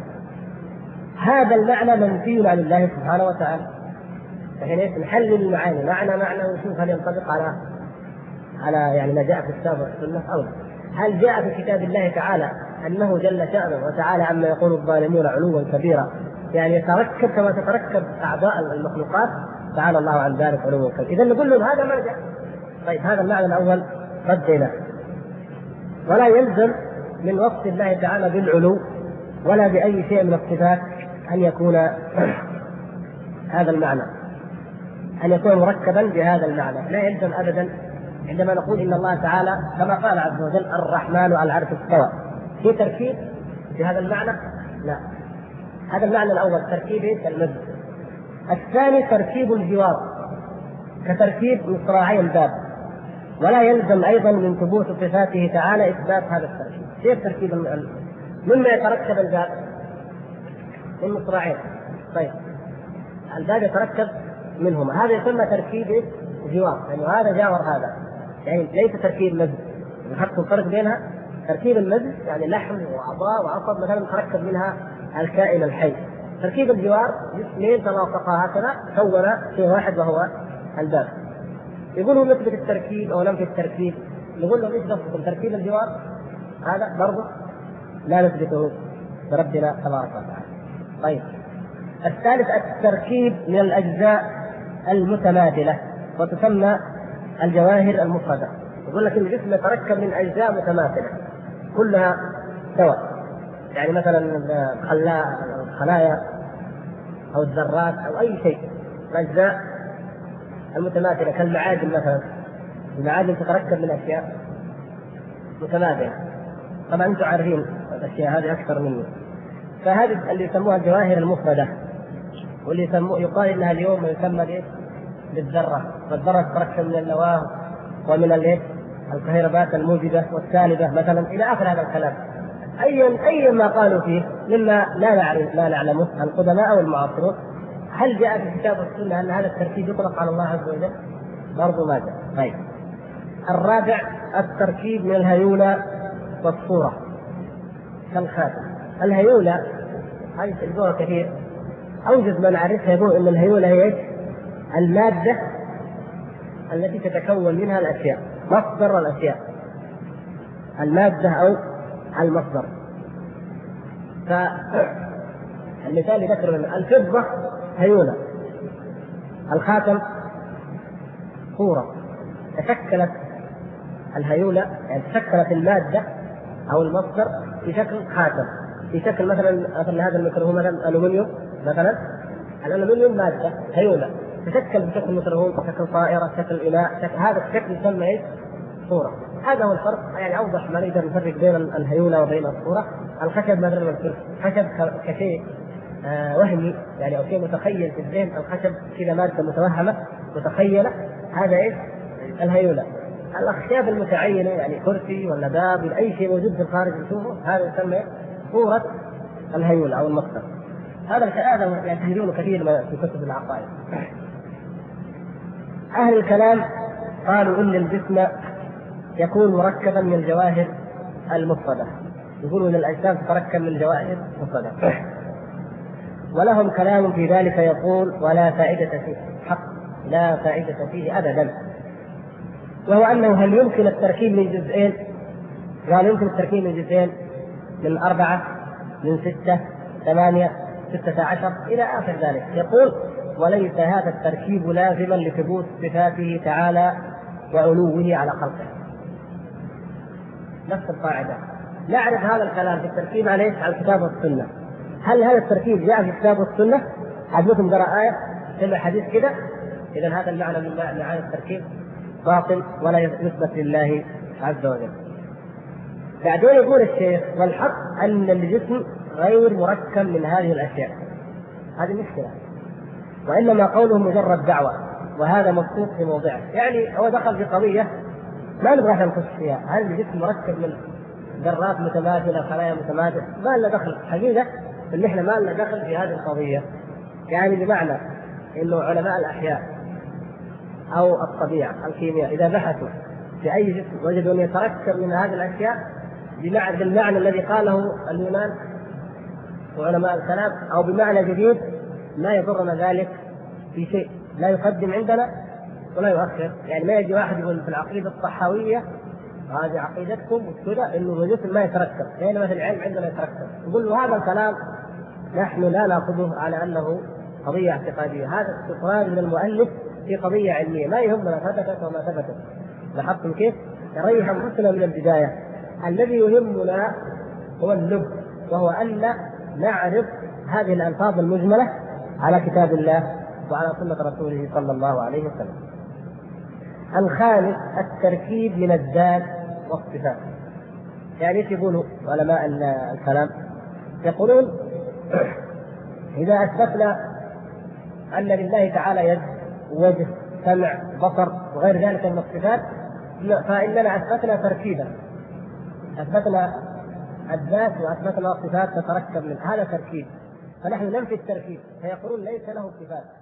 هذا المعنى منفي عن الله سبحانه وتعالى. فحين نحلل المعاني معنى ونشوف هل ينطبق على يعني ما جاء في الكتاب والسنة أو لا. هل جاء في كتاب الله تعالى أنه جل شأنه وتعالى عما يقول الظالمون علوا كبيرا، يعني يتركب كما تتركب أعضاء المخلوقات، تعالى الله عن ذلك علوا كبيرا. إذا نقول لهم هذا ما جاء. طيب هذا المعنى الأول ردينا، ولا يلزم من وصف الله تعالى بالعلو ولا بأي شيء من الصفات أن يكون هذا المعنى، أن يكون مركبا بهذا المعنى، لا يلزم أبدا. عندما نقول إن الله تعالى كما قال عز وجل الرحمن على العرش استوى، في تركيب بهذا المعنى؟ لا. هذا المعنى الأول تركيب المد. الثاني تركيب الجوار كتركيب مصراعي الباب، ولا يلزم أيضا من ثبوت صفاته تعالى إثبات هذا التركيب. كيف تركيب مما يتركب الباب؟ من مصراعين. طيب الباب يتركب منهما، هذا يسمى تركيب جوار، يعني هذا جاور هذا، يعني ليس تركيب مزج. نحط الفرق بينها تركيب المزج يعني لحم وأعضاء وعصب مثلا تركب منها الكائن الحي. تركيب الجوار جسمين تلاصقا هكذا كون شيء واحد وهو الباب. يقولوا نثبت التركيب أو ننفي التركيب، نقول لهم ايش قصدكم تركيب الجوار؟ هذا برضه لا نثبته بربنا تبارك وتعالى. طيب الثالث التركيب من الأجزاء المتماثلة وتسمى الجواهر المفردة. يقول لك الجسم يتركب من أجزاء متماثلة كلها سواء، يعني مثلا الخلايا أو الذرات أو أي شيء، الأجزاء المتماثلة كالمعادن مثلا، المعادن تتركب من أشياء متماثلة. طبعا أنتم عارفين الأشياء هذه أكثر مني. فهذه اللي يسموها الجواهر المفردة، واللي يقال إنها اليوم يسمى بالذرة، والذرة تتركب من النواة ومن الكهرباء الموجبة والسالبة مثلا إلى آخر هذا الكلام. أي ما قالوا فيه مما لا نعلمه القدماء أو المعاصرون. هل جاء في الكتاب والسنة أن هذا التركيب يطلق على الله عز وجل؟ برضو ما جاء. طيب الرابع التركيب من الهيولة والصورة كالخاتم. الهيولة هذه تجدوها كثير، أوجد من عرفها يقول أن الهيولة هي المادة التي تتكون منها الأشياء، مصدر الأشياء، المادة أو المصدر. فالمثال ذكر الفضة هيولة، الخاتم صورة. تشكلت الهيولة يعني تشكلت المادة أو المصدر في شكل خاتم، في شكل مثلا هذا الميكروفون مثلا ألومنيوم مثلا، الألومنيوم مادة هيولة تشكل بشكل ميكروفون، شكل طائرة، شكل إناء، هذا الشكل يسمى صورة. هذا هو الفرق، يعني أوضح ما نقدر نفرق بين الهيولة وبين الصورة. الخشب مثلا خشب كشيء وهمي يعني أو شيء متخيل في الذهن، الخشب كذا مادة متوهمة متخيلة، هذا الهيولة. الأخشاب المتعينة يعني كرسي ولا باب ولا أي شيء موجود في الخارج نشوفه، هذا يسمى صورة الهيولة أو المصدر. هذا يعتبرونه كثير في كتب العقائد. أهل الكلام قالوا إن الجسم يكون مركبا من الجواهر المفردة، يقولوا إن الأجسام تتركب من الجواهر المفردة، ولهم كلام في ذلك يقول ولا فائدة فيه، حق لا فائدة فيه أبدا. وهو أنه هل يمكن التركيب من جزئين؟ قال يمكن التركيب من جزئين، من 4 من 6 8 16 إلى آخر ذلك. يقول وليس هذا التركيب لازما لثبوت صفاته تعالى وعلوه على خلقه. نفس القاعدة، نعرف هذا الكلام في التركيب عليه على الكتاب والسنة. هل هذا التركيب جاء في الكتاب والسنة؟ حدثكم قرأ آية سمع حديث كذا؟ إذا هذا المعنى من معاني التركيب باطل ولا يثبت لله عز وجل. بعدين يقول الشيخ والحق أن الجسم غير مركب من هذه الأشياء، هذه مشكلة، وإنما قوله مجرد دعوة، وهذا مبسوط في موضعه. يعني هو دخل في قضية ما نبغى نخش فيها، هل الجسم مركب من ذرات متماثلة خلايا متماثلة؟ ما لنا دخل حقيقة، إن إحنا ما لنا دخل في هذه القضية. يعني بمعنى إنه علماء الأحياء أو الطبيعة الكيمياء إذا بحثوا في أي جسم وجدوا أن يتركب من هذه الأشياء بالمعنى الذي قاله اليونان وعلماء الكلام أو بمعنى جديد لا يضرنا ذلك في شيء، لا يقدم عندنا ولا يؤخر. يعني ما يجي واحد يقول في العقيدة الصحاوية هذه عقيدتكم وكذا إنه الجسم ما يتركب، بينما في العلم عندنا يتركب. يقول له هذا الكلام نحن لا نأخذه على أنه قضية اعتقادية، هذا استطراد من المؤلف في قضية علمية، ما يهمنا ثبتت وما ثبتت. لاحظتم كيف؟ يريح أنفسنا من البداية. الذي يهمنا هو اللب، وهو أن نعرف هذه الألفاظ المجملة على كتاب الله وعلى سنة رسوله صلى الله عليه وسلم. الخامس التركيب من الذات والصفات. يعني ايش يقولوا علماء الكلام؟ يقولون إذا أثبتنا أن لله تعالى يد وجه سمع بصر وغير ذلك من الصفات فإننا أثبتنا تركيبا، أثبتنا الذات وأثبتنا الصفات تتركب من هذا تركيب، فنحن ننفي التركيب فيقولون ليس له صفات.